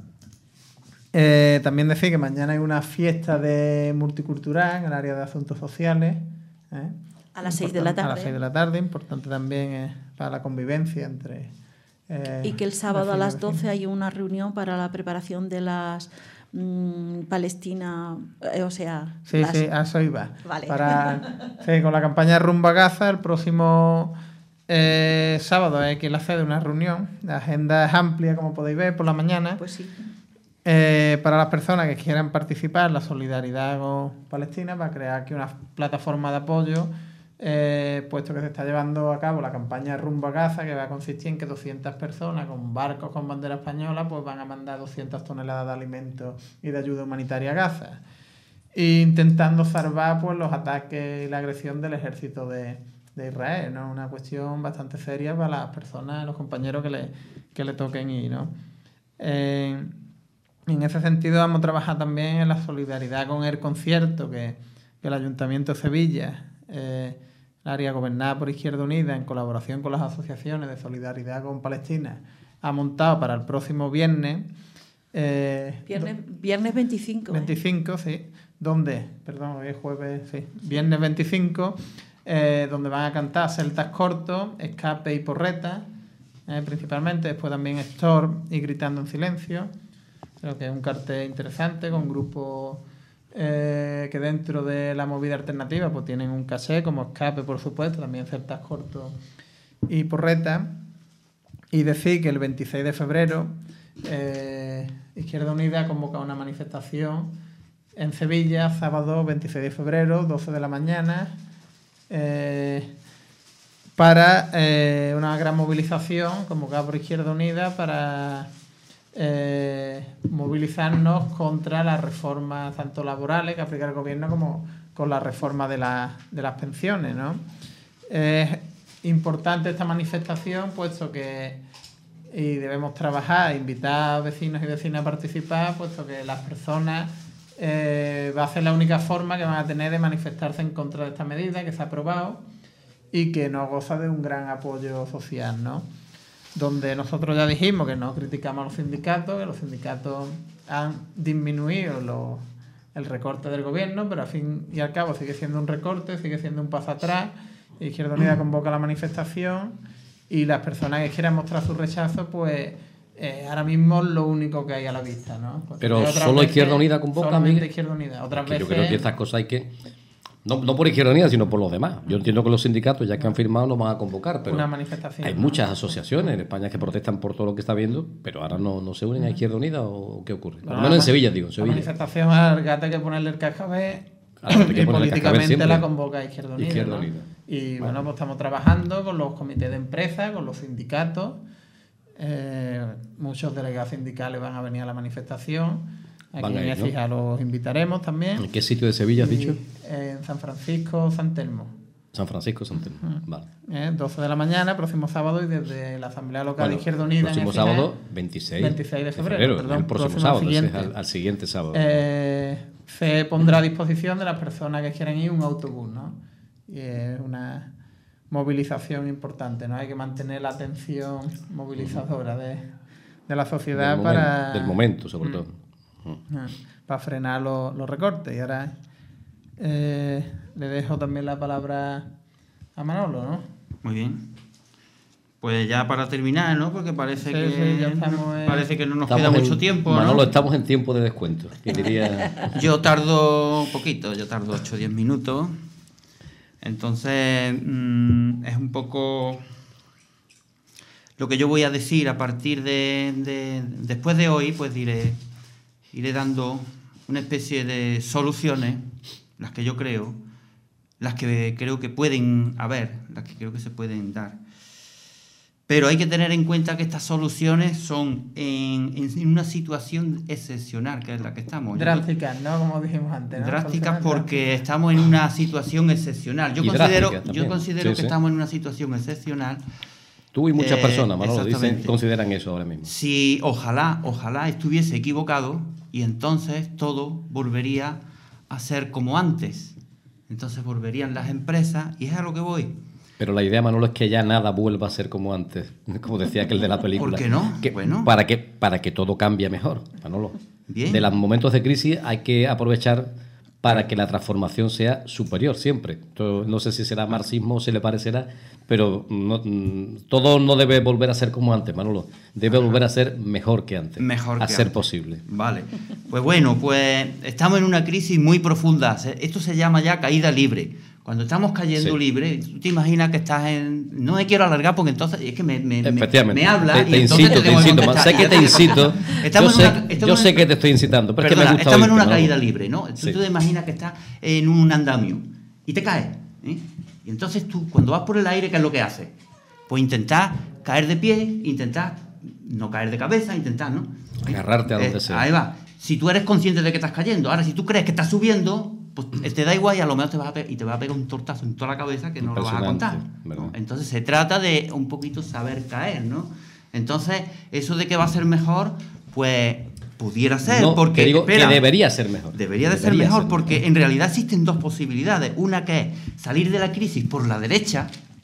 Speaker 3: Eh, también decir que mañana hay una fiesta de multicultural en el área de asuntos sociales. ¿eh?
Speaker 6: A las seis de la tarde.
Speaker 3: A las seis de la tarde, importante también eh, para la convivencia entre... Eh,
Speaker 6: y que el sábado a las doce hay una reunión para la preparación de las... Mm, Palestina, eh, o sea...
Speaker 3: Sí,
Speaker 6: las...
Speaker 3: sí, a eso iba.
Speaker 6: Vale.
Speaker 3: Para, sí, con la campaña Rumba Gaza, el próximo... Eh, sábado hay que ir a hacer una reunión. La agenda es amplia, como podéis ver, por la mañana.
Speaker 6: Pues sí.
Speaker 3: Eh, para las personas que quieran participar, la solidaridad con Palestina, va a crear aquí una plataforma de apoyo, eh, puesto que se está llevando a cabo la campaña Rumbo a Gaza, que va a consistir en que doscientas personas con barcos con bandera española pues van a mandar doscientas toneladas de alimentos y de ayuda humanitaria a Gaza, e intentando salvar pues, los ataques y la agresión del ejército de de Israel, ¿no? Una cuestión bastante seria para las personas, los compañeros que le, que le toquen ir, ¿no? Eh, en ese sentido vamos a trabajar también en la solidaridad con el concierto que, que el Ayuntamiento de Sevilla, eh, el área gobernada por Izquierda Unida, en colaboración con las asociaciones de solidaridad con Palestina, ha montado para el próximo viernes.
Speaker 6: Eh, viernes, viernes veinticinco.
Speaker 3: veinticinco,
Speaker 6: ¿eh?
Speaker 3: sí. ¿Dónde? Perdón, hoy es jueves, sí. Viernes veinticinco. eh, donde van a cantar Celtas Cortos, Escape y Porreta, eh, principalmente. Después también Store y Gritando en Silencio. Creo que es un cartel interesante con grupos eh, que dentro de la movida alternativa pues tienen un caché, como Escape, por supuesto, también Celtas Cortos y Porreta. Y decir que el veintiséis de febrero eh, Izquierda Unida convoca una manifestación en Sevilla, sábado veintiséis de febrero, doce de la mañana, eh, para eh, una gran movilización convocada por Izquierda Unida para eh, movilizarnos contra las reformas tanto laborales que aplica el gobierno como con la reforma de, la, de las pensiones, ¿no? Es importante esta manifestación puesto que y debemos trabajar, invitar a vecinos y vecinas a participar, puesto que las personas eh, va a ser la única forma que van a tener de manifestarse en contra de esta medida que se ha aprobado y que no goza de un gran apoyo social, ¿no? Donde nosotros ya dijimos que no criticamos a los sindicatos, que los sindicatos han disminuido los, el recorte del gobierno, pero al fin y al cabo sigue siendo un recorte, sigue siendo un paso atrás. Izquierda Unida convoca la manifestación y las personas que quieran mostrar su rechazo, pues eh, ahora mismo es lo único que hay a la vista, ¿no? Pues,
Speaker 5: pero solo Izquierda Unida convoca.
Speaker 3: Solamente Izquierda Unida. Otras veces,
Speaker 5: yo creo que estas cosas hay que... No, no por Izquierda Unida, sino por los demás. Yo entiendo que los sindicatos, ya que han firmado, no van a convocar, pero
Speaker 3: una manifestación,
Speaker 5: hay
Speaker 3: ¿no?
Speaker 5: muchas asociaciones en España que protestan por todo lo que está viendo, pero ahora no, no se unen a Izquierda Unida, ¿o qué ocurre? Por lo menos en Sevilla, digo, en Sevilla.
Speaker 3: La manifestación al gato hay que ponerle el cascabel
Speaker 5: claro,
Speaker 3: y políticamente la convoca Izquierda Unida,
Speaker 5: Izquierda
Speaker 3: ¿no?
Speaker 5: Unida.
Speaker 3: Y bueno, pues estamos trabajando con los comités de empresa, con los sindicatos. Eh, muchos delegados sindicales van a venir a la manifestación. Aquí en Écija, ¿no? Los invitaremos también.
Speaker 5: ¿En qué sitio de Sevilla has dicho?
Speaker 3: En San Francisco, San Telmo.
Speaker 5: San Francisco, San Telmo. Uh-huh. Vale.
Speaker 3: Eh, doce de la mañana, próximo sábado, y desde la Asamblea Local bueno, de Izquierda Unida.
Speaker 5: Próximo
Speaker 3: en
Speaker 5: sábado, veintiséis,
Speaker 3: veintiséis de febrero.
Speaker 5: febrero
Speaker 3: perdón,
Speaker 5: el próximo, próximo sábado, siguiente. Al, al siguiente sábado.
Speaker 3: Eh, se pondrá a disposición de las personas que quieran ir un autobús, ¿no? Y es una movilización importante, ¿no? Hay que mantener la atención movilizadora de, de la sociedad
Speaker 5: del
Speaker 3: para...
Speaker 5: Momento, del momento, sobre mm. todo.
Speaker 3: Para frenar los, los recortes. Y ahora eh, le dejo también la palabra a Manolo, ¿no?
Speaker 4: Muy bien. Pues ya para terminar, ¿no? Porque parece, sí, que,
Speaker 3: sí, ya estamos en...
Speaker 4: parece que no nos
Speaker 5: estamos
Speaker 4: queda
Speaker 5: en,
Speaker 4: mucho tiempo,
Speaker 5: Manolo,
Speaker 4: ¿no?
Speaker 5: estamos en tiempo de descuento. Que diría...
Speaker 4: Yo tardo poquito, yo tardo ocho o diez minutos. Entonces, mmm, es un poco... Lo que yo voy a decir a partir de... de después de hoy, pues diré... Iré dando una especie de soluciones, las que yo creo, las que creo que pueden haber, las que creo que se pueden dar. Pero hay que tener en cuenta que estas soluciones son en, en una situación excepcional, que es la que estamos.
Speaker 3: Drásticas, ¿no? Como dijimos antes, ¿no?
Speaker 4: Drásticas porque estamos en una situación excepcional. Yo
Speaker 5: y
Speaker 4: considero, yo considero
Speaker 5: sí,
Speaker 4: que
Speaker 5: sí.
Speaker 4: estamos en una situación excepcional.
Speaker 5: Tú y muchas
Speaker 4: eh,
Speaker 5: personas, Manolo, dicen, consideran eso ahora mismo.
Speaker 4: Si ojalá, ojalá estuviese equivocado y entonces todo volvería a ser como antes. Entonces volverían las empresas y es a lo que voy.
Speaker 5: Pero la idea, Manolo, es que ya nada vuelva a ser como antes, como decía aquel de la película.
Speaker 4: ¿Por qué no?
Speaker 5: Que,
Speaker 4: bueno.
Speaker 5: para, que, para que todo cambie mejor, Manolo.
Speaker 4: Bien.
Speaker 5: De los momentos de crisis hay que aprovechar para que la transformación sea superior siempre. Esto, no sé si será marxismo o se le parecerá, pero no, todo no debe volver a ser como antes, Manolo. Debe Ajá. volver a ser mejor que antes.
Speaker 4: Mejor
Speaker 5: a
Speaker 4: que
Speaker 5: ser
Speaker 4: antes.
Speaker 5: posible.
Speaker 4: Vale. Pues bueno, pues estamos en una crisis muy profunda. Esto se llama ya caída libre. Cuando estamos cayendo sí. libre, tú te imaginas que estás en... No me quiero alargar porque entonces es que me, me,
Speaker 5: Efectivamente.
Speaker 4: me habla
Speaker 5: te, te
Speaker 4: y entonces
Speaker 5: incito,
Speaker 4: te,
Speaker 5: te incito. Sé que te incito.
Speaker 4: Estamos
Speaker 5: yo sé,
Speaker 4: una,
Speaker 5: yo sé que te estoy incitando, pero perdona, es que me gusta
Speaker 4: estamos
Speaker 5: oírte,
Speaker 4: en una
Speaker 5: ¿no?
Speaker 4: caída libre, ¿no?
Speaker 5: Sí.
Speaker 4: Tú te imaginas que estás en un andamio y te caes, ¿eh? Y entonces tú, cuando vas por el aire, ¿qué es lo que haces? Pues intentar caer de pie, intentar no caer de cabeza, intentar, ¿no?
Speaker 5: Agarrarte a donde
Speaker 4: eh,
Speaker 5: sea.
Speaker 4: Ahí va. Si tú eres consciente de que estás cayendo, ahora si tú crees que estás subiendo... pues te da igual y a lo mejor te vas a pegar, y te va a pegar un tortazo en toda la cabeza que no lo vas a contar, ¿no? Entonces se trata de un poquito saber caer, ¿no? Entonces eso de que va a ser mejor, pues pudiera ser,
Speaker 5: no,
Speaker 4: porque
Speaker 5: digo
Speaker 4: espera,
Speaker 5: que debería ser mejor.
Speaker 4: Debería de
Speaker 5: debería
Speaker 4: ser mejor
Speaker 5: ser
Speaker 4: porque
Speaker 5: mejor.
Speaker 4: En realidad existen dos posibilidades, una que es salir de la crisis por la derecha,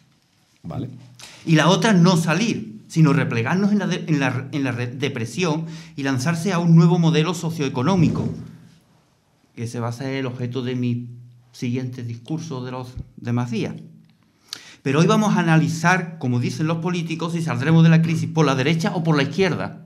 Speaker 5: vale,
Speaker 4: y la otra no salir, sino replegarnos en la, de, en la, en la depresión y lanzarse a un nuevo modelo socioeconómico. Ese va a ser el objeto de mi siguiente discurso de los demás días. Pero hoy vamos a analizar, como dicen los políticos, si saldremos de la crisis por la derecha o por la izquierda.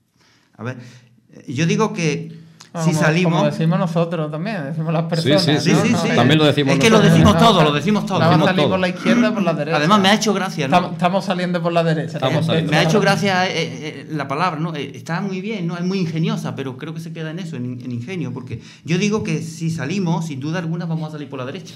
Speaker 4: A ver, yo digo que
Speaker 3: Como,
Speaker 4: si salimos...
Speaker 3: como decimos nosotros también, decimos las personas.
Speaker 5: Sí, sí,
Speaker 4: sí, sí,
Speaker 3: ¿no?
Speaker 4: sí.
Speaker 5: También lo decimos
Speaker 4: Es que
Speaker 5: nosotros.
Speaker 4: lo decimos
Speaker 3: No,
Speaker 4: todos,
Speaker 3: no,
Speaker 4: lo decimos todos.
Speaker 3: Vamos a
Speaker 4: decimos
Speaker 3: salir
Speaker 4: todos.
Speaker 3: por la izquierda o por la derecha.
Speaker 4: Además, me ha hecho gracia, ¿no?
Speaker 3: Estamos, estamos saliendo por la derecha.
Speaker 5: Estamos saliendo.
Speaker 4: Me ha hecho gracia eh, eh, la palabra, ¿no? Eh, está muy bien, ¿no? Es muy ingeniosa, pero creo que se queda en eso, en, en ingenio, porque yo digo que si salimos, sin duda alguna, vamos a salir por la derecha.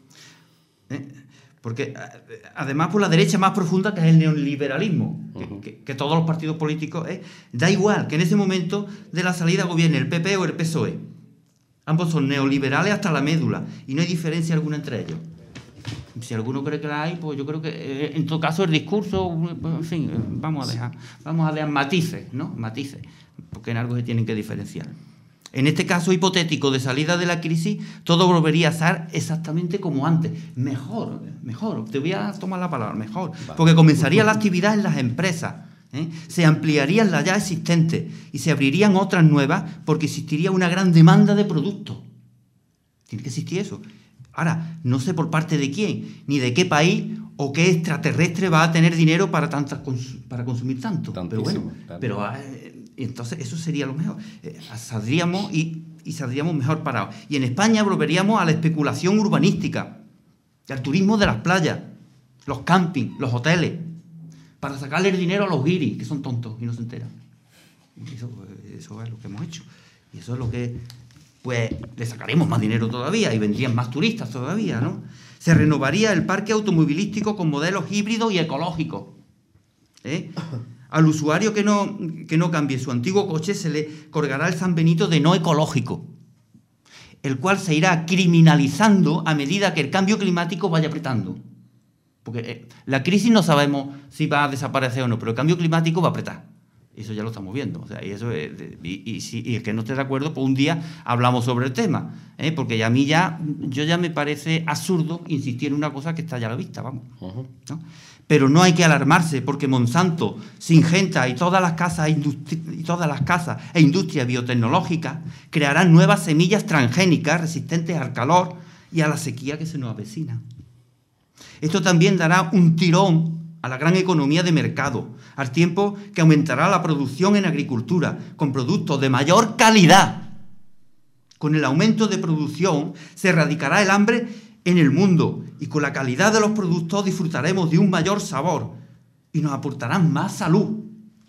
Speaker 4: ¿Eh? Porque además por la derecha más profunda, que es el neoliberalismo, uh-huh. que, que, que todos los partidos políticos, ¿eh? Da igual que en ese momento de la salida gobierne el P P o el P S O E. Ambos son neoliberales hasta la médula y no hay diferencia alguna entre ellos. Si alguno cree que la hay, pues yo creo que eh, en todo caso el discurso, en fin, vamos a dejar, vamos a dejar matices, ¿no? Matices, porque en algo se tienen que diferenciar. En este caso hipotético de salida de la crisis, todo volvería a ser exactamente como antes. Mejor, mejor, te voy a tomar la palabra, mejor. Porque comenzaría la actividad en las empresas, ¿eh? Se ampliarían las ya existentes y se abrirían otras nuevas porque existiría una gran demanda de productos. Tiene que existir eso. Ahora, no sé por parte de quién, ni de qué país o qué extraterrestre va a tener dinero para, tantas cons- para consumir tanto. Tantísimo, pero bueno, claro. pero... Eh, entonces eso sería lo mejor. Eh, saldríamos y, y saldríamos mejor parados. Y en España volveríamos a la especulación urbanística, al turismo de las playas, los campings, los hoteles, para sacarle el dinero a los guiris, que son tontos y no se enteran. Y eso, eso es lo que hemos hecho. Y eso es lo que, pues, le sacaremos más dinero todavía y vendrían más turistas todavía, ¿no? Se renovaría el parque automovilístico con modelos híbridos y ecológicos. ¿Eh? Al usuario que no, que no cambie su antiguo coche se le colgará el San Benito de no ecológico, el cual se irá criminalizando a medida que el cambio climático vaya apretando. Porque eh, la crisis no sabemos si va a desaparecer o no, pero el cambio climático va a apretar. Eso ya lo estamos viendo. O sea, y, eso es, y, y, si, y el que no esté de acuerdo, pues un día hablamos sobre el tema. ¿eh? Porque a mí ya, yo ya me parece absurdo insistir en una cosa que está ya a la vista, vamos. Uh-huh. ¿no? Pero no hay que alarmarse porque Monsanto, Syngenta y todas las casas industri- y todas las casas e industrias biotecnológicas crearán nuevas semillas transgénicas resistentes al calor y a la sequía que se nos avecina. Esto también dará un tirón a la gran economía de mercado, al tiempo que aumentará la producción en agricultura con productos de mayor calidad. Con el aumento de producción se erradicará el hambre en el mundo y con la calidad de los productos disfrutaremos de un mayor sabor y nos aportarán más salud.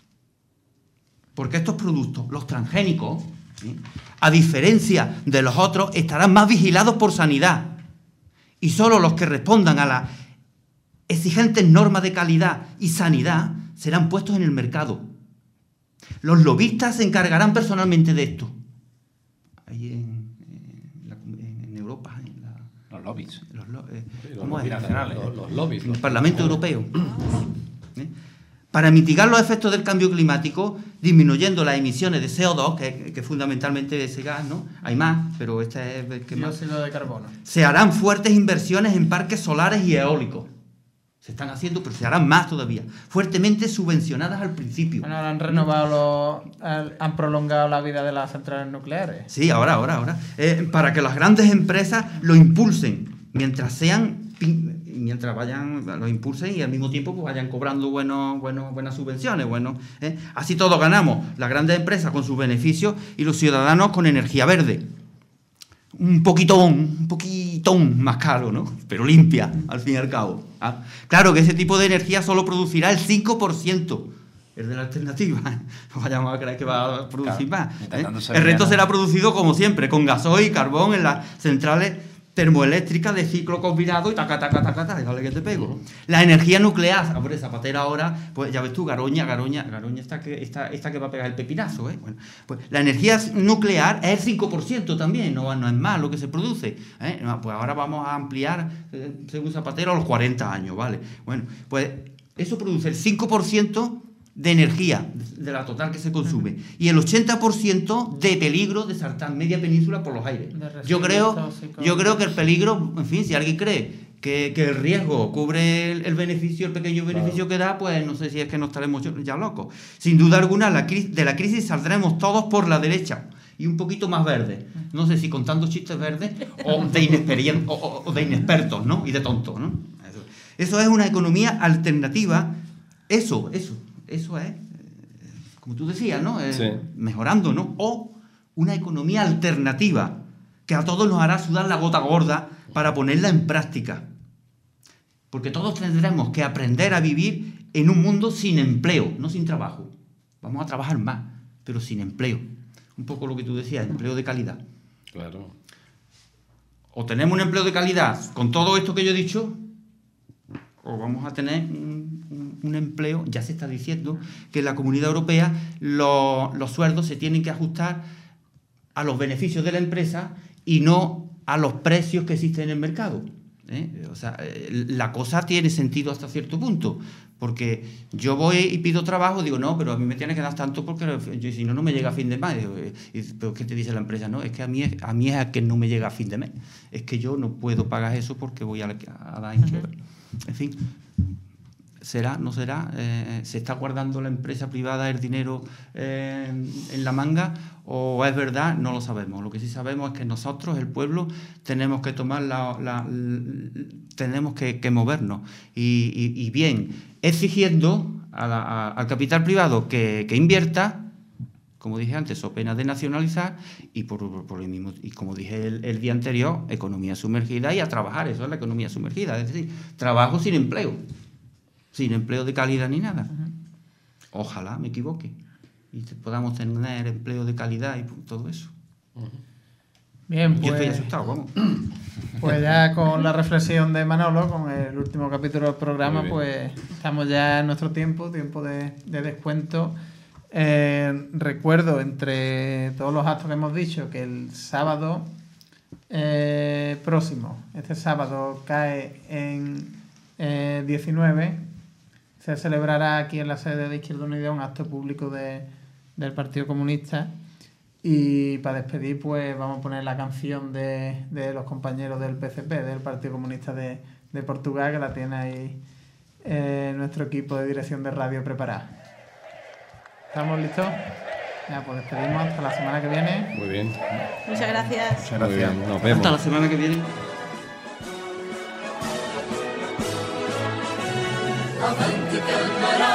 Speaker 4: Porque estos productos, los transgénicos, ¿sí? a diferencia de los otros, estarán más vigilados por sanidad y solo los que respondan a las exigentes normas de calidad y sanidad serán puestos en el mercado. Los lobistas se encargarán personalmente de esto. Ahí en, en, la, en Europa, en la,
Speaker 7: los lobbies,
Speaker 4: los, lo, eh,
Speaker 7: los
Speaker 4: ¿cómo
Speaker 7: lobbies
Speaker 4: es?
Speaker 7: nacionales,
Speaker 5: los, los lobbies,
Speaker 4: en
Speaker 5: los
Speaker 4: el Parlamento Europeo. ¿Eh? Para mitigar los efectos del cambio climático, disminuyendo las emisiones de C O dos, que, que fundamentalmente es ese gas, ¿no? Hay más, pero este es el que más.
Speaker 3: Dióxido de carbono.
Speaker 4: Se harán fuertes inversiones en parques solares y eólicos. Se están haciendo, pero se harán más todavía. Fuertemente subvencionadas al principio.
Speaker 3: Bueno, ahora han renovado, los, han prolongado la vida de las centrales nucleares.
Speaker 4: Sí, ahora, ahora, ahora. Eh, para que las grandes empresas lo impulsen, mientras sean, mientras vayan, lo impulsen y al mismo tiempo pues vayan cobrando buenos, buenos, buenas subvenciones. Bueno, ¿eh? Así todos ganamos. Las grandes empresas con sus beneficios y los ciudadanos con energía verde. Un poquitón, un poquitón más caro, ¿no? Pero limpia, al fin y al cabo. ¿Ah? Claro que ese tipo de energía solo producirá el cinco por ciento. Es de la alternativa. No vayamos a creer que va a producir
Speaker 7: claro,
Speaker 4: más. ¿eh? El resto será producido, como siempre, con gasoil y carbón en las centrales termoeléctricas de ciclo combinado y taca, taca, taca, taca, dale que te pego. La energía nuclear, hombre, Zapatera ahora, pues ya ves tú, Garoña, Garoña, Garoña esta que, esta, esta que va a pegar el pepinazo, ¿eh? Bueno, pues la energía nuclear es el cinco por ciento también, no, no es más lo que se produce, ¿eh? No, pues ahora vamos a ampliar, eh, según Zapatero, a los cuarenta años, ¿vale? Bueno, pues eso produce el cinco por ciento de energía, de la total que se consume, y el ochenta por ciento de peligro de saltar media península por los aires. Yo creo, yo creo que el peligro, en fin, si alguien cree que, que el riesgo cubre el, el beneficio, el pequeño beneficio claro. que da, pues no sé si es que no estaremos ya locos. Sin duda alguna, la crisis, de la crisis saldremos todos por la derecha y un poquito más verde. No sé si contando chistes verdes o de, inexperien- o, o, o de inexpertos, ¿no? Y de tontos, ¿no? Eso es una economía alternativa. Eso, eso, eso es, como tú decías, ¿no? Eh,
Speaker 5: sí.
Speaker 4: Mejorando, ¿no? O una economía alternativa que a todos nos hará sudar la gota gorda para ponerla en práctica. Porque todos tendremos que aprender a vivir en un mundo sin empleo, no sin trabajo. Vamos a trabajar más, pero sin empleo. Un poco lo que tú decías, empleo de calidad.
Speaker 5: Claro.
Speaker 4: O tenemos un empleo de calidad con todo esto que yo he dicho, o vamos a tener un, un, un empleo, ya se está diciendo que en la Comunidad Europea lo, los sueldos se tienen que ajustar a los beneficios de la empresa y no a los precios que existen en el mercado. ¿eh? O sea, la cosa tiene sentido hasta cierto punto, porque yo voy y pido trabajo, digo, no, pero a mí me tienes que dar tanto porque yo, si no, no me llega a fin de mes. Y, pero ¿qué te dice la empresa? No, es que a mí es, a mí es a que no me llega a fin de mes. Es que yo no puedo pagar eso porque voy a, a dar en quiebra. En fin, ¿será? ¿No será? Eh, ¿Se está guardando la empresa privada el dinero eh, en la manga? ¿O es verdad? No lo sabemos. Lo que sí sabemos es que nosotros, el pueblo, tenemos que tomar la... la, la tenemos que, que movernos. Y, y, y bien, exigiendo a la, a, al capital privado que, que invierta, como dije antes, o pena de nacionalizar, y por, por el mismo, y como dije el, el día anterior, economía sumergida y a trabajar. Eso es la economía sumergida. Es decir, trabajo sin empleo. Sin empleo de calidad ni nada. Uh-huh. Ojalá me equivoque y podamos tener empleo de calidad y todo eso. Uh-huh.
Speaker 3: Bien, pues...
Speaker 4: Yo estoy asustado, vamos.
Speaker 3: Pues ya con la reflexión de Manolo, con el último capítulo del programa, pues estamos ya en nuestro tiempo, tiempo de, de descuento. Eh, recuerdo, entre todos los actos que hemos dicho, que el sábado eh, próximo, este sábado cae en eh, diecinueve, se celebrará aquí en la sede de Izquierda Unida un acto público de, del Partido Comunista. Y para despedir, pues vamos a poner la canción de, de los compañeros del P C P, del Partido Comunista de, de Portugal, que la tiene ahí eh, nuestro equipo de dirección de radio preparada. ¿Estamos listos? Ya, pues despedimos hasta la semana que viene.
Speaker 5: Muy bien.
Speaker 6: Muchas gracias.
Speaker 2: Muchas gracias.
Speaker 5: Nos vemos.
Speaker 4: Hasta la semana que viene.
Speaker 8: Avanti che il